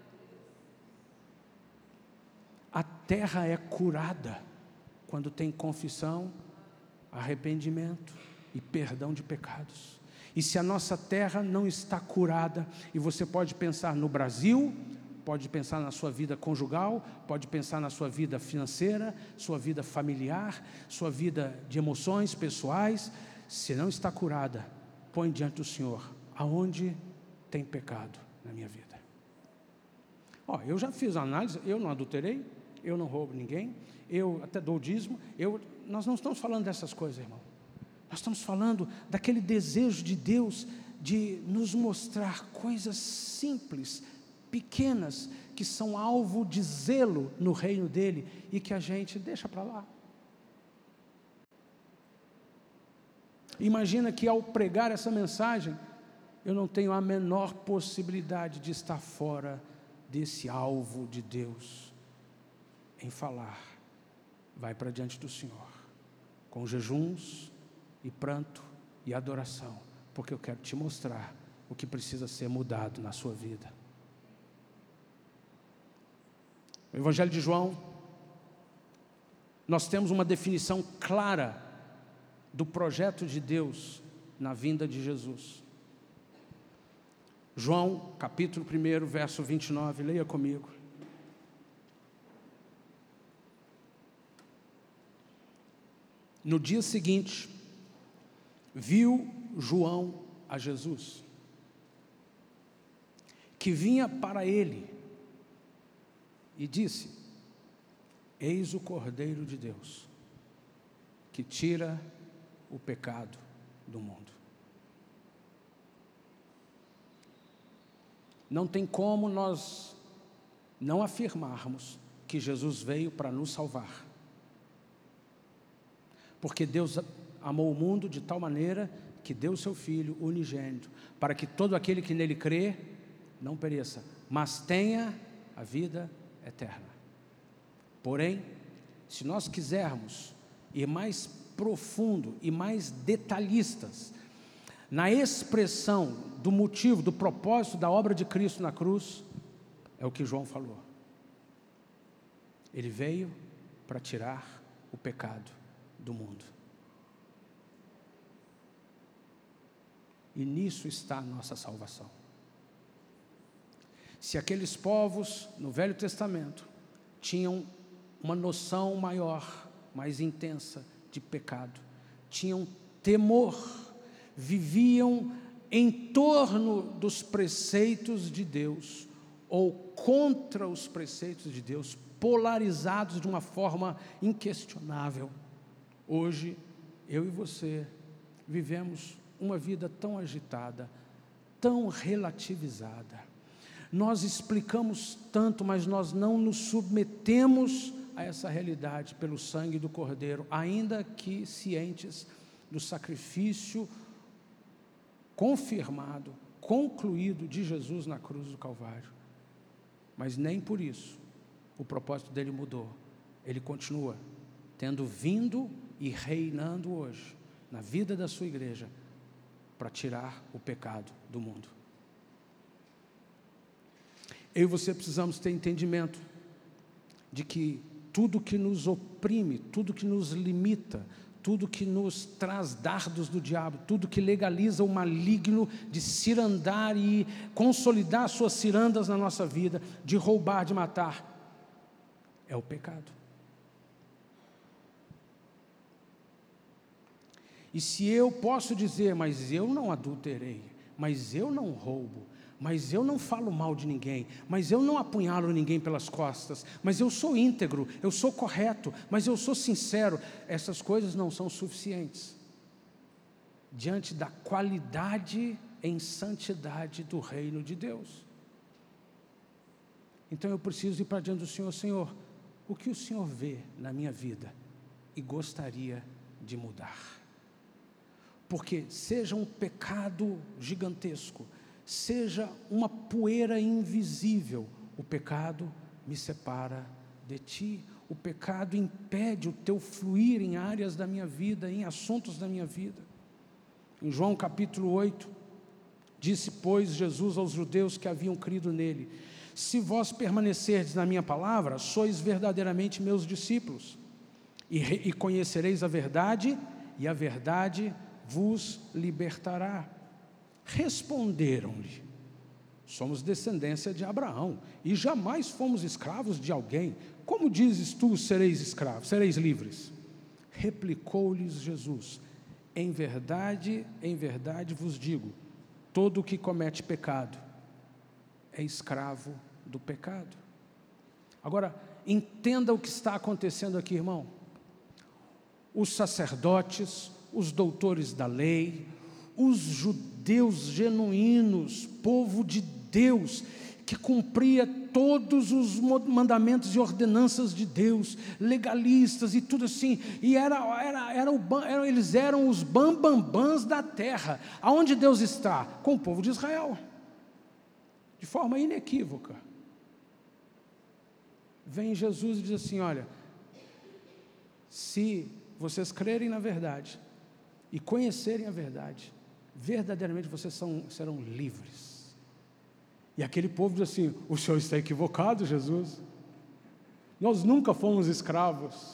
[SPEAKER 1] A terra é curada quando tem confissão, arrependimento e perdão de pecados. E se a nossa terra não está curada, e você pode pensar no Brasil, pode pensar na sua vida conjugal, pode pensar na sua vida financeira, sua vida familiar, sua vida de emoções pessoais. Se não está curada, põe diante do Senhor: aonde tem pecado na minha vida? Eu já fiz a análise, eu não adulterei, eu não roubo ninguém, eu até dou o dízimo, nós não estamos falando dessas coisas, irmão. Nós estamos falando daquele desejo de Deus de nos mostrar coisas simples, pequenas, que são alvo de zelo no reino dele e que a gente deixa para lá. Imagina que ao pregar essa mensagem, eu não tenho a menor possibilidade de estar fora desse alvo de Deus em falar. Vai para diante do Senhor, com jejuns e pranto e adoração, porque eu quero te mostrar o que precisa ser mudado na sua vida. No Evangelho de João, nós temos uma definição clara do projeto de Deus na vinda de Jesus. João, capítulo 1, verso 29, leia comigo. No dia seguinte, viu João a Jesus, que vinha para ele, e disse: eis o Cordeiro de Deus, que tira o pecado do mundo. Não tem como nós não afirmarmos que Jesus veio para nos salvar, porque Deus amou o mundo de tal maneira que deu o seu Filho unigênito, para que todo aquele que nele crê não pereça, mas tenha a vida eterna. Porém, se nós quisermos ir mais profundo e mais detalhistas na expressão do motivo, do propósito da obra de Cristo na cruz, é o que João falou. Ele veio para tirar o pecado do mundo. E nisso está a nossa salvação. Se aqueles povos no Velho Testamento tinham uma noção maior, mais intensa de pecado, tinham temor, viviam em torno dos preceitos de Deus ou contra os preceitos de Deus, polarizados de uma forma inquestionável. Hoje, eu e você vivemos uma vida tão agitada, tão relativizada. Nós explicamos tanto, mas nós não nos submetemos a essa realidade pelo sangue do Cordeiro, ainda que cientes do sacrifício confirmado, concluído de Jesus na cruz do Calvário. Mas nem por isso o propósito dele mudou. Ele continua tendo vindo e reinando hoje na vida da sua igreja para tirar o pecado do mundo. Eu e você precisamos ter entendimento de que tudo que nos oprime, tudo que nos limita, tudo que nos traz dardos do diabo, tudo que legaliza o maligno de cirandar e consolidar suas cirandas na nossa vida, de roubar, de matar, é o pecado. E se eu posso dizer, mas eu não adulterei, mas eu não roubo, mas eu não falo mal de ninguém, mas eu não apunhalo ninguém pelas costas, mas eu sou íntegro, eu sou correto, mas eu sou sincero, essas coisas não são suficientes diante da qualidade em santidade do reino de Deus. Então eu preciso ir para diante do Senhor: Senhor, o que o Senhor vê na minha vida e gostaria de mudar? Porque seja um pecado gigantesco, seja uma poeira invisível, o pecado me separa de Ti. O pecado impede o Teu fluir em áreas da minha vida, em assuntos da minha vida. Em João capítulo 8, disse, pois, Jesus aos judeus que haviam crido nele: se vós permanecerdes na minha palavra, sois verdadeiramente meus discípulos, e conhecereis a verdade, e a verdade vos libertará. Responderam-lhe: somos descendência de Abraão, e jamais fomos escravos de alguém. Como dizes tu, sereis escravos, sereis livres? Replicou-lhes Jesus: em verdade vos digo, todo o que comete pecado é escravo do pecado. Agora, entenda o que está acontecendo aqui, irmão. Os sacerdotes, os doutores da lei, os judeus genuínos, povo de Deus, que cumpria todos os mandamentos e ordenanças de Deus, legalistas e tudo assim, e eles eram os bambambãs da terra. Aonde Deus está? Com o povo de Israel, de forma inequívoca. Vem Jesus e diz assim: olha, se vocês crerem na verdade e conhecerem a verdade, verdadeiramente vocês serão livres. E aquele povo diz assim: o senhor está equivocado, Jesus, nós nunca fomos escravos.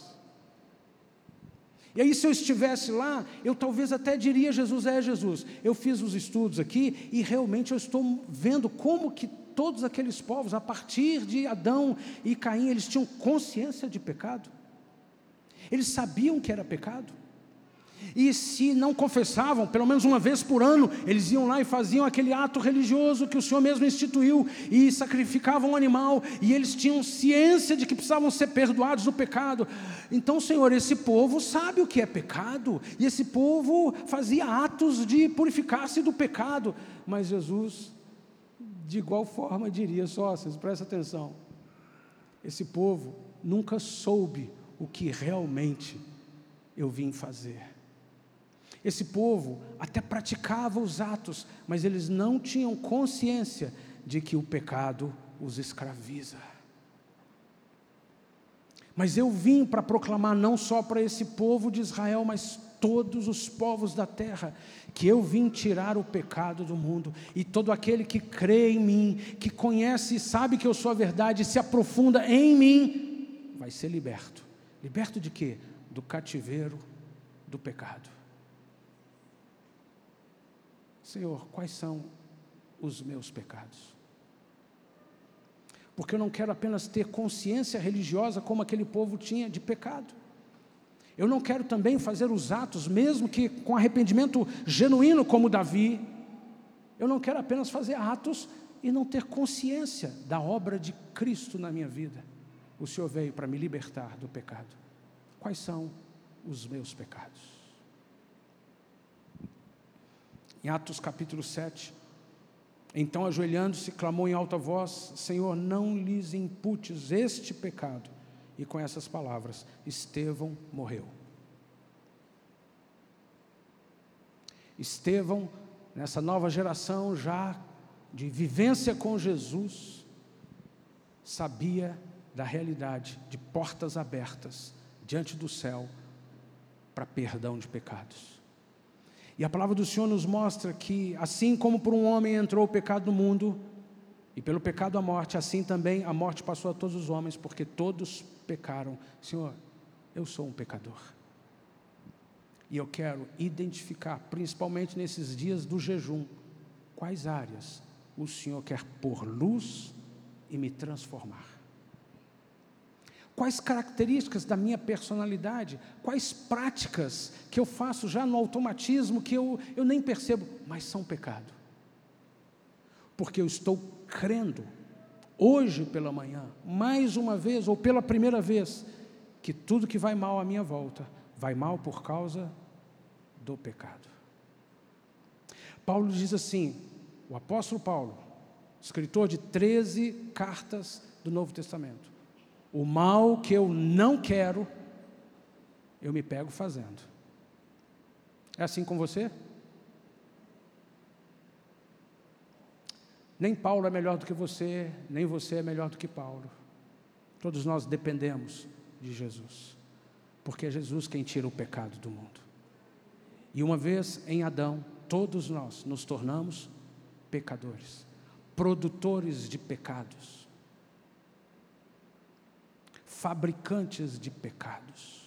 [SPEAKER 1] E aí, se eu estivesse lá, eu talvez até diria: Jesus, eu fiz os estudos aqui e realmente eu estou vendo como que todos aqueles povos, a partir de Adão e Caim, eles tinham consciência de pecado, eles sabiam que era pecado, e se não confessavam, pelo menos uma vez por ano, eles iam lá e faziam aquele ato religioso que o Senhor mesmo instituiu, e sacrificavam um animal, e eles tinham ciência de que precisavam ser perdoados do pecado. Então, Senhor, esse povo sabe o que é pecado, e esse povo fazia atos de purificar-se do pecado. Mas Jesus, de igual forma, diria: sócios, presta atenção, esse povo nunca soube o que realmente eu vim fazer. Esse povo até praticava os atos, mas eles não tinham consciência de que o pecado os escraviza. Mas eu vim para proclamar não só para esse povo de Israel, mas todos os povos da terra, que eu vim tirar o pecado do mundo, e todo aquele que crê em mim, que conhece e sabe que eu sou a verdade, e se aprofunda em mim, vai ser liberto. Liberto de quê? Do cativeiro do pecado. Senhor, quais são os meus pecados? Porque eu não quero apenas ter consciência religiosa como aquele povo tinha de pecado. Eu não quero também fazer os atos, mesmo que com arrependimento genuíno como Davi. Eu não quero apenas fazer atos e não ter consciência da obra de Cristo na minha vida. O Senhor veio para me libertar do pecado. Quais são os meus pecados? Em Atos capítulo 7, então ajoelhando-se, clamou em alta voz: Senhor, não lhes imputes este pecado. E com essas palavras, Estevão morreu. Estevão, nessa nova geração já de vivência com Jesus, sabia da realidade de portas abertas diante do céu para perdão de pecados. E a palavra do Senhor nos mostra que, assim como por um homem entrou o pecado no mundo, e pelo pecado a morte, assim também a morte passou a todos os homens, porque todos pecaram. Senhor, eu sou um pecador. E eu quero identificar, principalmente nesses dias do jejum, quais áreas o Senhor quer pôr luz e me transformar. Quais características da minha personalidade, quais práticas que eu faço já no automatismo, que eu nem percebo, mas são pecado. Porque eu estou crendo, hoje pela manhã, mais uma vez, ou pela primeira vez, que tudo que vai mal à minha volta, vai mal por causa do pecado. Paulo diz assim, o apóstolo Paulo, escritor de 13 cartas do Novo Testamento: o mal que eu não quero, eu me pego fazendo. É assim com você? Nem Paulo é melhor do que você, nem você é melhor do que Paulo. Todos nós dependemos de Jesus, porque é Jesus quem tira o pecado do mundo. E uma vez em Adão, todos nós nos tornamos pecadores, produtores de pecados, fabricantes de pecados.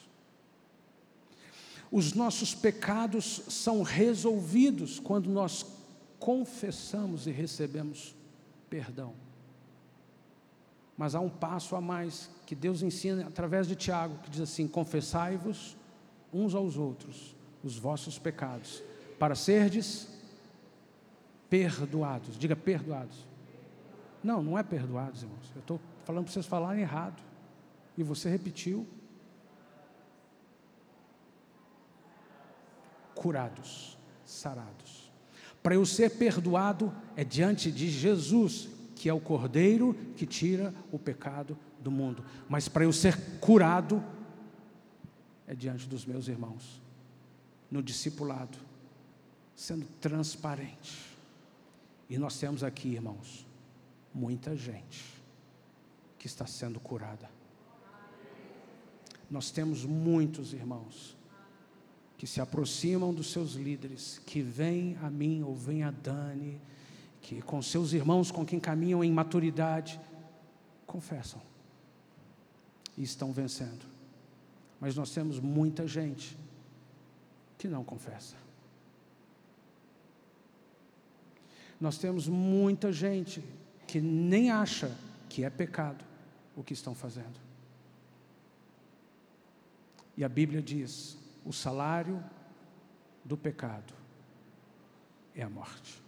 [SPEAKER 1] Os nossos pecados são resolvidos quando nós confessamos e recebemos perdão. Mas há um passo a mais que Deus ensina através de Tiago, que diz assim: confessai-vos uns aos outros os vossos pecados, para serdes perdoados. Diga perdoados. Não, não é perdoados, irmãos. Eu estou falando para vocês falarem errado. E você repetiu. Curados, sarados. Para eu ser perdoado é diante de Jesus, que é o Cordeiro que tira o pecado do mundo. Mas para eu ser curado é diante dos meus irmãos, no discipulado, sendo transparente. E nós temos aqui, irmãos, muita gente que está sendo curada. Nós temos muitos irmãos que se aproximam dos seus líderes, que vêm a mim ou vêm a Dani, que com seus irmãos com quem caminham em maturidade, confessam e estão vencendo. Mas nós temos muita gente que não confessa. Nós temos muita gente que nem acha que é pecado o que estão fazendo. E a Bíblia diz: o salário do pecado é a morte.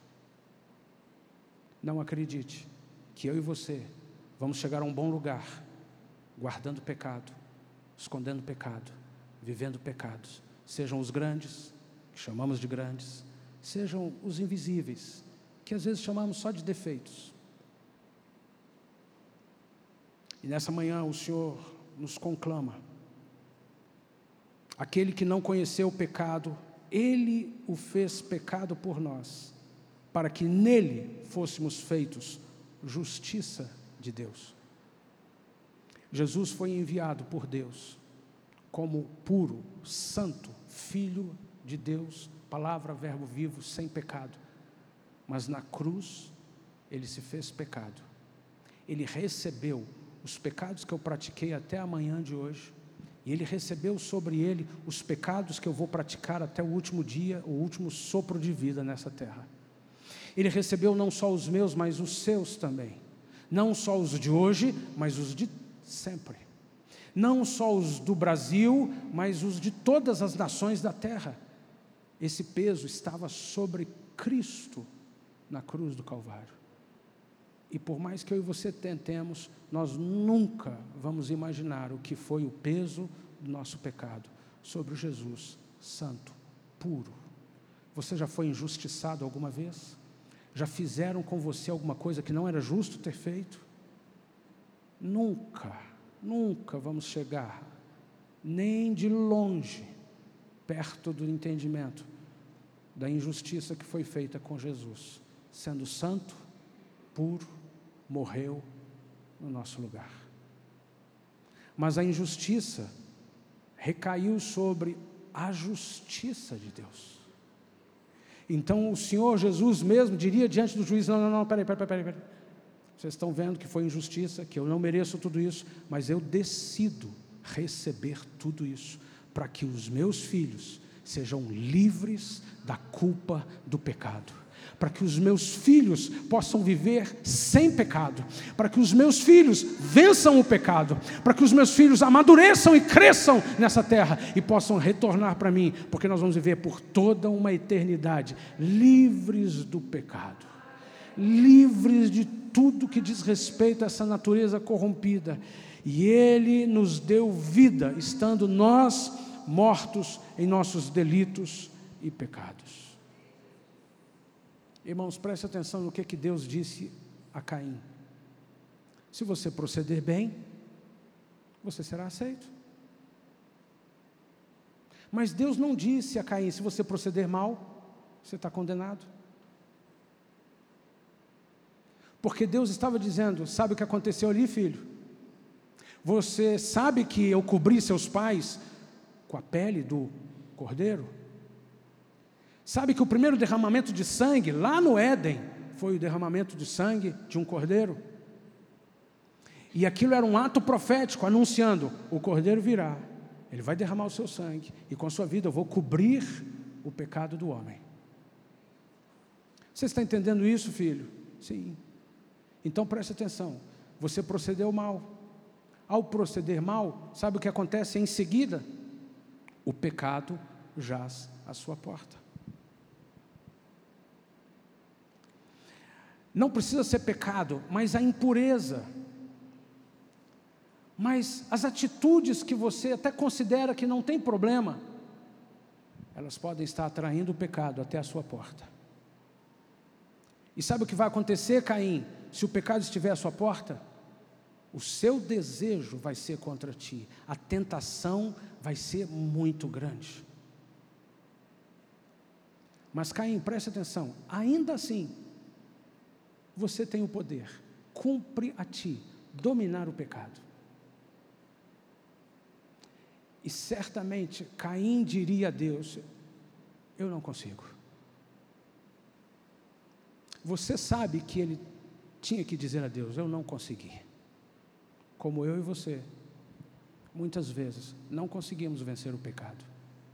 [SPEAKER 1] Não acredite que eu e você vamos chegar a um bom lugar guardando pecado, escondendo pecado, vivendo pecados. Sejam os grandes, que chamamos de grandes, sejam os invisíveis, que às vezes chamamos só de defeitos. E nessa manhã o Senhor nos conclama: aquele que não conheceu o pecado, Ele o fez pecado por nós, para que nele fôssemos feitos justiça de Deus. Jesus foi enviado por Deus como puro, santo, Filho de Deus, palavra, verbo vivo, sem pecado. Mas na cruz, Ele se fez pecado. Ele recebeu os pecados que eu pratiquei até a manhã de hoje, e Ele recebeu sobre Ele os pecados que eu vou praticar até o último dia, o último sopro de vida nessa terra. Ele recebeu não só os meus, mas os seus também. Não só os de hoje, mas os de sempre. Não só os do Brasil, mas os de todas as nações da terra. Esse peso estava sobre Cristo na cruz do Calvário. E por mais que eu e você tentemos, nós nunca vamos imaginar o que foi o peso do nosso pecado sobre Jesus, santo, puro. Você já foi injustiçado alguma vez? Já fizeram com você alguma coisa que não era justo ter feito? Nunca vamos chegar, nem de longe, perto do entendimento da injustiça que foi feita com Jesus, sendo santo, puro, morreu no nosso lugar. Mas a injustiça recaiu sobre a justiça de Deus. Então o Senhor Jesus mesmo diria diante do juiz: não, peraí. Vocês estão vendo que foi injustiça, que eu não mereço tudo isso, mas eu decido receber tudo isso, para que os meus filhos sejam livres da culpa do pecado, para que os meus filhos possam viver sem pecado, para que os meus filhos vençam o pecado, para que os meus filhos amadureçam e cresçam nessa terra e possam retornar para mim, porque nós vamos viver por toda uma eternidade livres do pecado, livres de tudo que diz respeito a essa natureza corrompida. E Ele nos deu vida, estando nós mortos em nossos delitos e pecados. Irmãos, preste atenção no que Deus disse a Caim: se você proceder bem, você será aceito. Mas Deus não disse a Caim: se você proceder mal, você está condenado. Porque Deus estava dizendo: sabe o que aconteceu ali, filho? Você sabe que eu cobri seus pais com a pele do cordeiro? Sabe que o primeiro derramamento de sangue lá no Éden foi o derramamento de sangue de um cordeiro? E aquilo era um ato profético anunciando: o cordeiro virá, ele vai derramar o seu sangue, e com a sua vida eu vou cobrir o pecado do homem. Você está entendendo isso, filho? Sim. Então preste atenção, você procedeu mal. Ao proceder mal, sabe o que acontece em seguida? O pecado jaz à sua porta. Não precisa ser pecado, mas a impureza, mas as atitudes que você até considera que não tem problema, elas podem estar atraindo o pecado até a sua porta. E sabe o que vai acontecer, Caim? Se o pecado estiver à sua porta, o seu desejo vai ser contra ti, a tentação vai ser muito grande. Mas Caim, preste atenção, ainda assim, você tem o poder, cumpre a ti, dominar o pecado. E certamente Caim diria a Deus, eu não consigo. Você sabe que ele tinha que dizer a Deus, eu não consegui. Como eu e você, muitas vezes, não conseguimos vencer o pecado.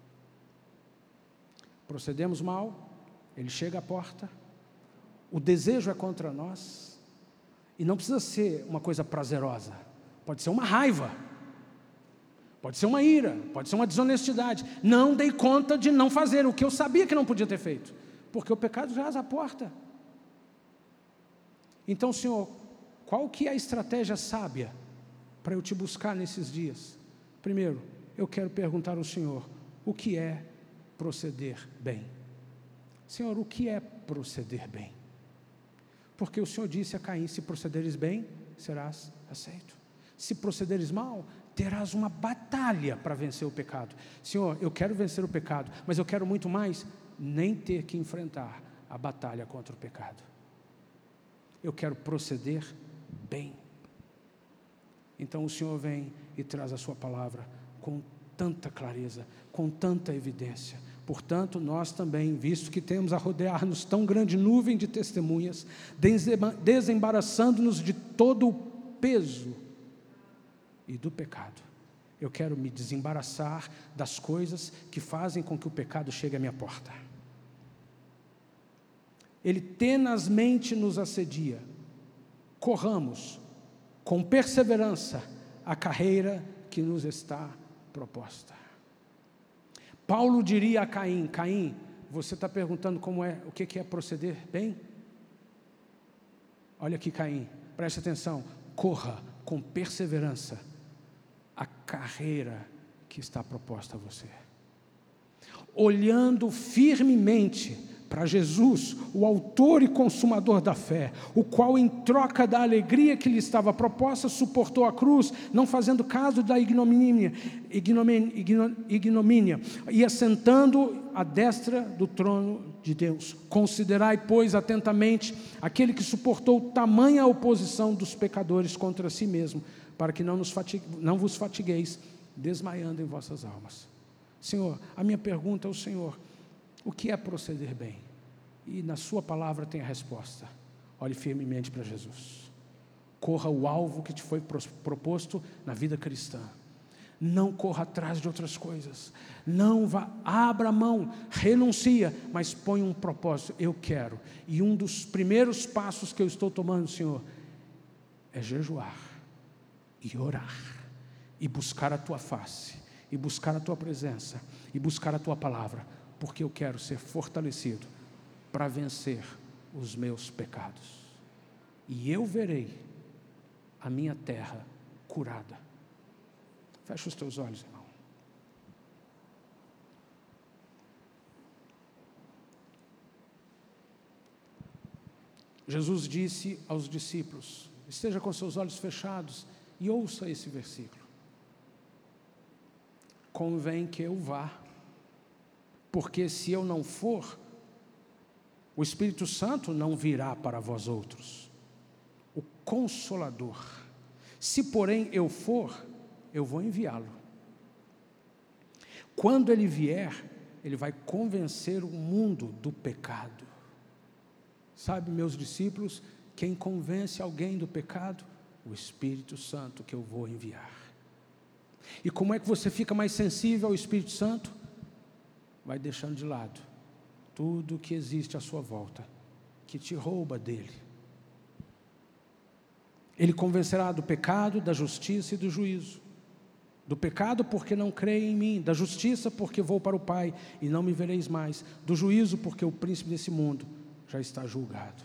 [SPEAKER 1] Procedemos mal, ele chega à porta, o desejo é contra nós, e não precisa ser uma coisa prazerosa, pode ser uma raiva, pode ser uma ira, pode ser uma desonestidade. Não dei conta de não fazer o que eu sabia que não podia ter feito, porque o pecado jaz à porta. Então, Senhor, qual que é a estratégia sábia para eu te buscar nesses dias? Primeiro, eu quero perguntar ao Senhor, o que é proceder bem? Senhor, o que é proceder bem? Porque o Senhor disse a Caim, se procederes bem, serás aceito. Se procederes mal, terás uma batalha para vencer o pecado. Senhor, eu quero vencer o pecado, mas eu quero muito mais, nem ter que enfrentar a batalha contra o pecado. Eu quero proceder bem. Então o Senhor vem e traz a sua palavra com tanta clareza, com tanta evidência. Portanto, nós também, visto que temos a rodear-nos tão grande nuvem de testemunhas, desembaraçando-nos de todo o peso e do pecado, eu quero me desembaraçar das coisas que fazem com que o pecado chegue à minha porta. Ele tenazmente nos assedia. Corramos com perseverança a carreira que nos está proposta. Paulo diria a Caim, Caim, você está perguntando o que é proceder bem? Olha aqui, Caim, preste atenção, corra com perseverança a carreira que está proposta a você. Olhando firmemente para Jesus, o autor e consumador da fé, o qual em troca da alegria que lhe estava proposta, suportou a cruz, não fazendo caso da ignomínia, e assentando à destra do trono de Deus. Considerai, pois, atentamente aquele que suportou tamanha oposição dos pecadores contra si mesmo, para que não vos fatigueis, desmaiando em vossas almas. Senhor, a minha pergunta ao Senhor, o que é proceder bem? E na sua palavra tem a resposta. Olhe firmemente para Jesus. Corra o alvo que te foi proposto na vida cristã. Não corra atrás de outras coisas. Não vá, abra a mão, renuncia, mas põe um propósito. Eu quero. E um dos primeiros passos que eu estou tomando, Senhor, é jejuar e orar e buscar a tua face, e buscar a tua presença, e buscar a tua palavra, porque eu quero ser fortalecido para vencer os meus pecados, e eu verei a minha terra curada. Fecha os teus olhos, irmão. Jesus disse aos discípulos, esteja com seus olhos fechados e ouça esse versículo. Convém que eu vá, porque se eu não for, o Espírito Santo não virá para vós outros, o Consolador. Se porém eu for, eu vou enviá-lo. Quando ele vier, ele vai convencer o mundo do pecado. Sabe, meus discípulos, quem convence alguém do pecado? O Espírito Santo que eu vou enviar. E como é que você fica mais sensível ao Espírito Santo? Vai deixando de lado tudo que existe à sua volta, que te rouba dele. Ele convencerá do pecado, da justiça e do juízo. Do pecado, porque não creem em mim. Da justiça, porque vou para o Pai e não me vereis mais. Do juízo, porque o príncipe desse mundo já está julgado.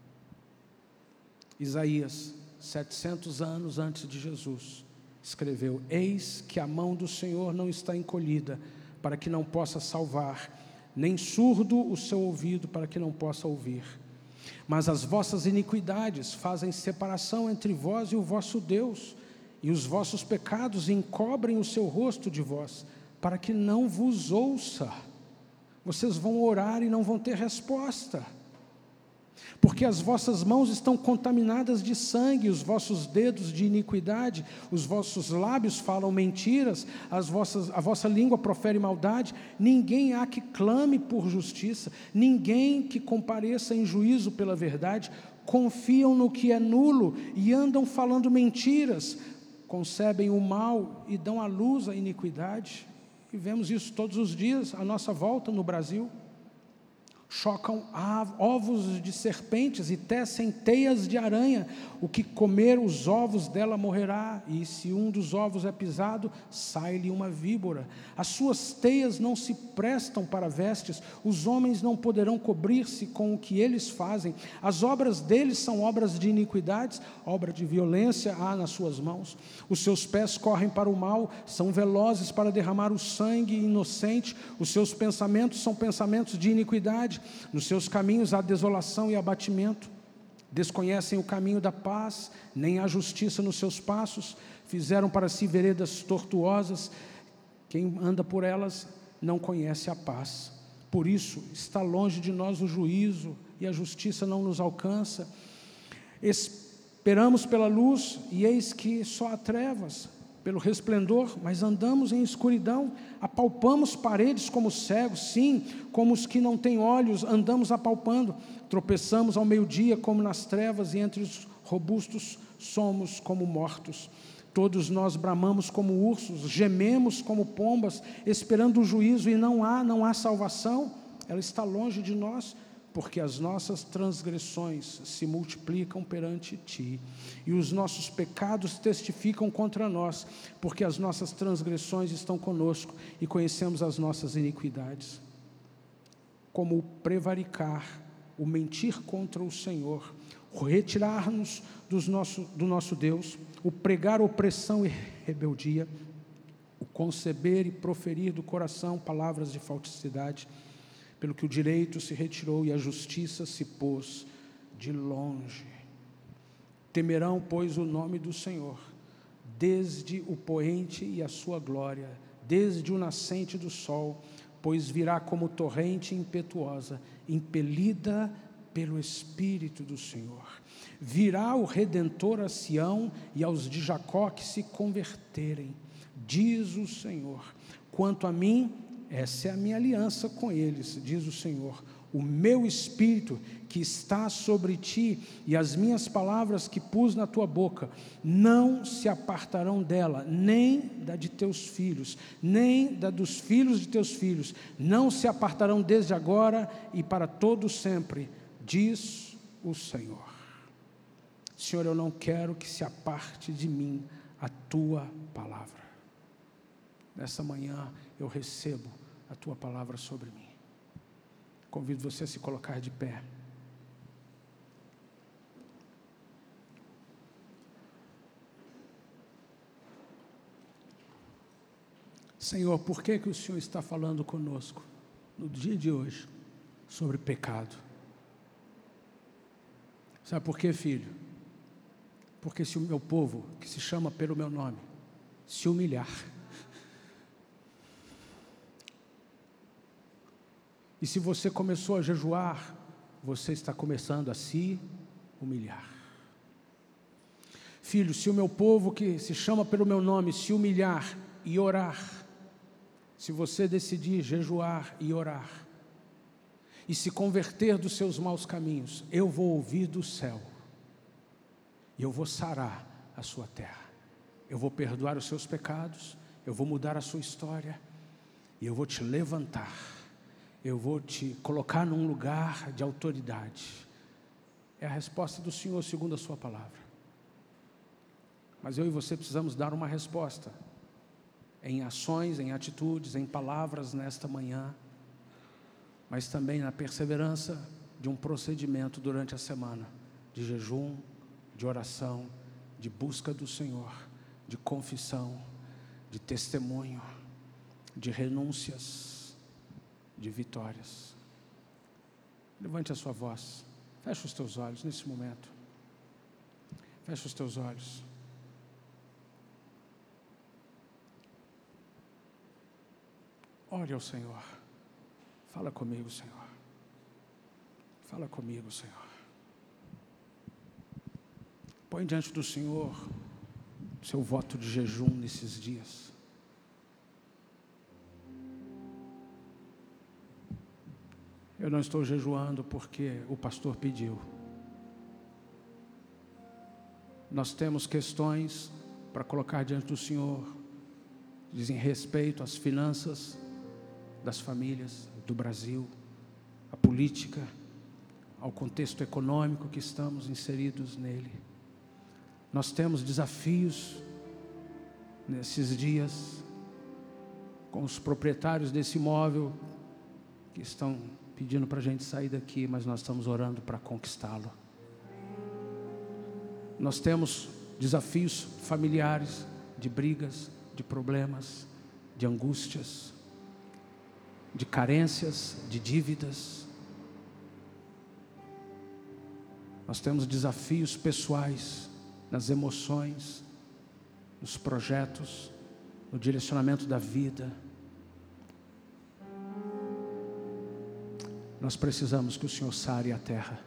[SPEAKER 1] Isaías, 700 anos antes de Jesus, escreveu: eis que a mão do Senhor não está encolhida, para que não possa salvar, nem surdo o seu ouvido, para que não possa ouvir. Mas as vossas iniquidades fazem separação entre vós e o vosso Deus, e os vossos pecados encobrem o seu rosto de vós, para que não vos ouça. Vocês vão orar e não vão ter resposta, porque as vossas mãos estão contaminadas de sangue, os vossos dedos de iniquidade, os vossos lábios falam mentiras, a vossa língua profere maldade. Ninguém há que clame por justiça, ninguém que compareça em juízo pela verdade. Confiam no que é nulo e andam falando mentiras, concebem o mal e dão à luz a iniquidade. E vemos isso todos os dias à nossa volta no Brasil. Chocam ovos de serpentes e tecem teias de aranha. O que comer os ovos dela morrerá, e se um dos ovos é pisado, sai-lhe uma víbora. As suas teias não se prestam para vestes, os homens não poderão cobrir-se com o que eles fazem. As obras deles são obras de iniquidades, obra de violência há nas suas mãos. Os seus pés correm para o mal, são velozes para derramar o sangue inocente. Os seus pensamentos são pensamentos de iniquidade. Nos seus caminhos há desolação e abatimento. Desconhecem o caminho da paz, nem há justiça nos seus passos. Fizeram para si veredas tortuosas. Quem anda por elas não conhece a paz. Por isso está longe de nós o juízo, e a justiça não nos alcança. Esperamos pela luz, e eis que só há trevas. Pelo resplendor, mas andamos em escuridão. Apalpamos paredes como cegos, sim, como os que não têm olhos, andamos apalpando. Tropeçamos ao meio-dia como nas trevas, e entre os robustos somos como mortos. Todos nós bramamos como ursos, gememos como pombas, esperando o juízo, e não há salvação. Ela está longe de nós, porque as nossas transgressões se multiplicam perante ti, e os nossos pecados testificam contra nós, porque as nossas transgressões estão conosco, e conhecemos as nossas iniquidades. Como o prevaricar, o mentir contra o Senhor, o retirar-nos do nosso Deus, o pregar opressão e rebeldia, o conceber e proferir do coração palavras de falsidade, pelo que o direito se retirou e a justiça se pôs de longe. Temerão, pois, o nome do Senhor, desde o poente e a sua glória, desde o nascente do sol, pois virá como torrente impetuosa, impelida pelo Espírito do Senhor. Virá o Redentor a Sião e aos de Jacó que se converterem, diz o Senhor. Quanto a mim, essa é a minha aliança com eles, diz o Senhor. O meu Espírito que está sobre ti e as minhas palavras que pus na tua boca não se apartarão dela, nem da de teus filhos, nem da dos filhos de teus filhos, não se apartarão desde agora e para todo sempre, diz o Senhor. Senhor, eu não quero que se aparte de mim a tua palavra. Nessa manhã eu recebo a tua palavra sobre mim. Convido você a se colocar de pé. Senhor, por que o Senhor está falando conosco no dia de hoje sobre pecado? Sabe por quê, filho? Porque se o meu povo, que se chama pelo meu nome, se humilhar, e se você começou a jejuar, você está começando a se humilhar. Filho, se o meu povo que se chama pelo meu nome se humilhar e orar, se você decidir jejuar e orar, e se converter dos seus maus caminhos, eu vou ouvir do céu, e eu vou sarar a sua terra, eu vou perdoar os seus pecados, eu vou mudar a sua história, e eu vou te levantar, eu vou te colocar num lugar de autoridade. É a resposta do Senhor segundo a sua palavra. Mas eu e você precisamos dar uma resposta, em ações, em atitudes, em palavras nesta manhã, mas também na perseverança de um procedimento durante a semana, de jejum, de oração, de busca do Senhor, de confissão, de testemunho, de renúncias, de vitórias. Levante a sua voz, feche os teus olhos nesse momento, feche os teus olhos. Ore ao Senhor, fala comigo, Senhor, fala comigo, Senhor. Põe diante do Senhor seu voto de jejum nesses dias. Eu não estou jejuando porque o pastor pediu. Nós temos questões para colocar diante do Senhor, dizem respeito às finanças das famílias do Brasil, à política, ao contexto econômico que estamos inseridos nele. Nós temos desafios nesses dias com os proprietários desse imóvel que estão pedindo para a gente sair daqui, mas nós estamos orando para conquistá-lo. Nós temos desafios familiares, de brigas, de problemas, de angústias, de carências, de dívidas. Nós temos desafios pessoais, nas emoções, nos projetos, no direcionamento da vida. Nós precisamos que o Senhor sare a terra.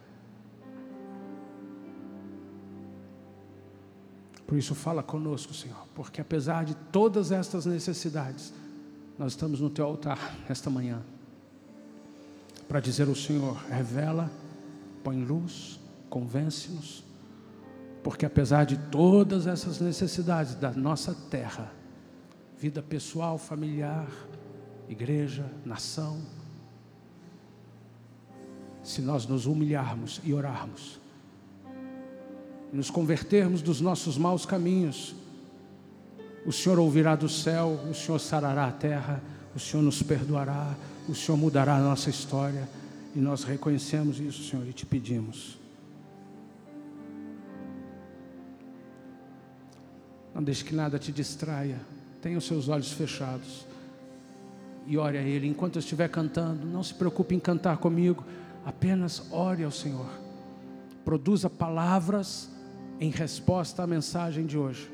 [SPEAKER 1] Por isso fala conosco, Senhor, porque apesar de todas estas necessidades, nós estamos no teu altar esta manhã, para dizer ao Senhor, revela, põe luz, convence-nos, porque apesar de todas essas necessidades da nossa terra, vida pessoal, familiar, igreja, nação, se nós nos humilharmos e orarmos, nos convertermos dos nossos maus caminhos, o Senhor ouvirá do céu, o Senhor sarará a terra, o Senhor nos perdoará, o Senhor mudará a nossa história, e nós reconhecemos isso, Senhor, e te pedimos. Não deixe que nada te distraia, tenha os seus olhos fechados e ore a Ele. Enquanto eu estiver cantando, não se preocupe em cantar comigo, apenas ore ao Senhor, produza palavras em resposta à mensagem de hoje.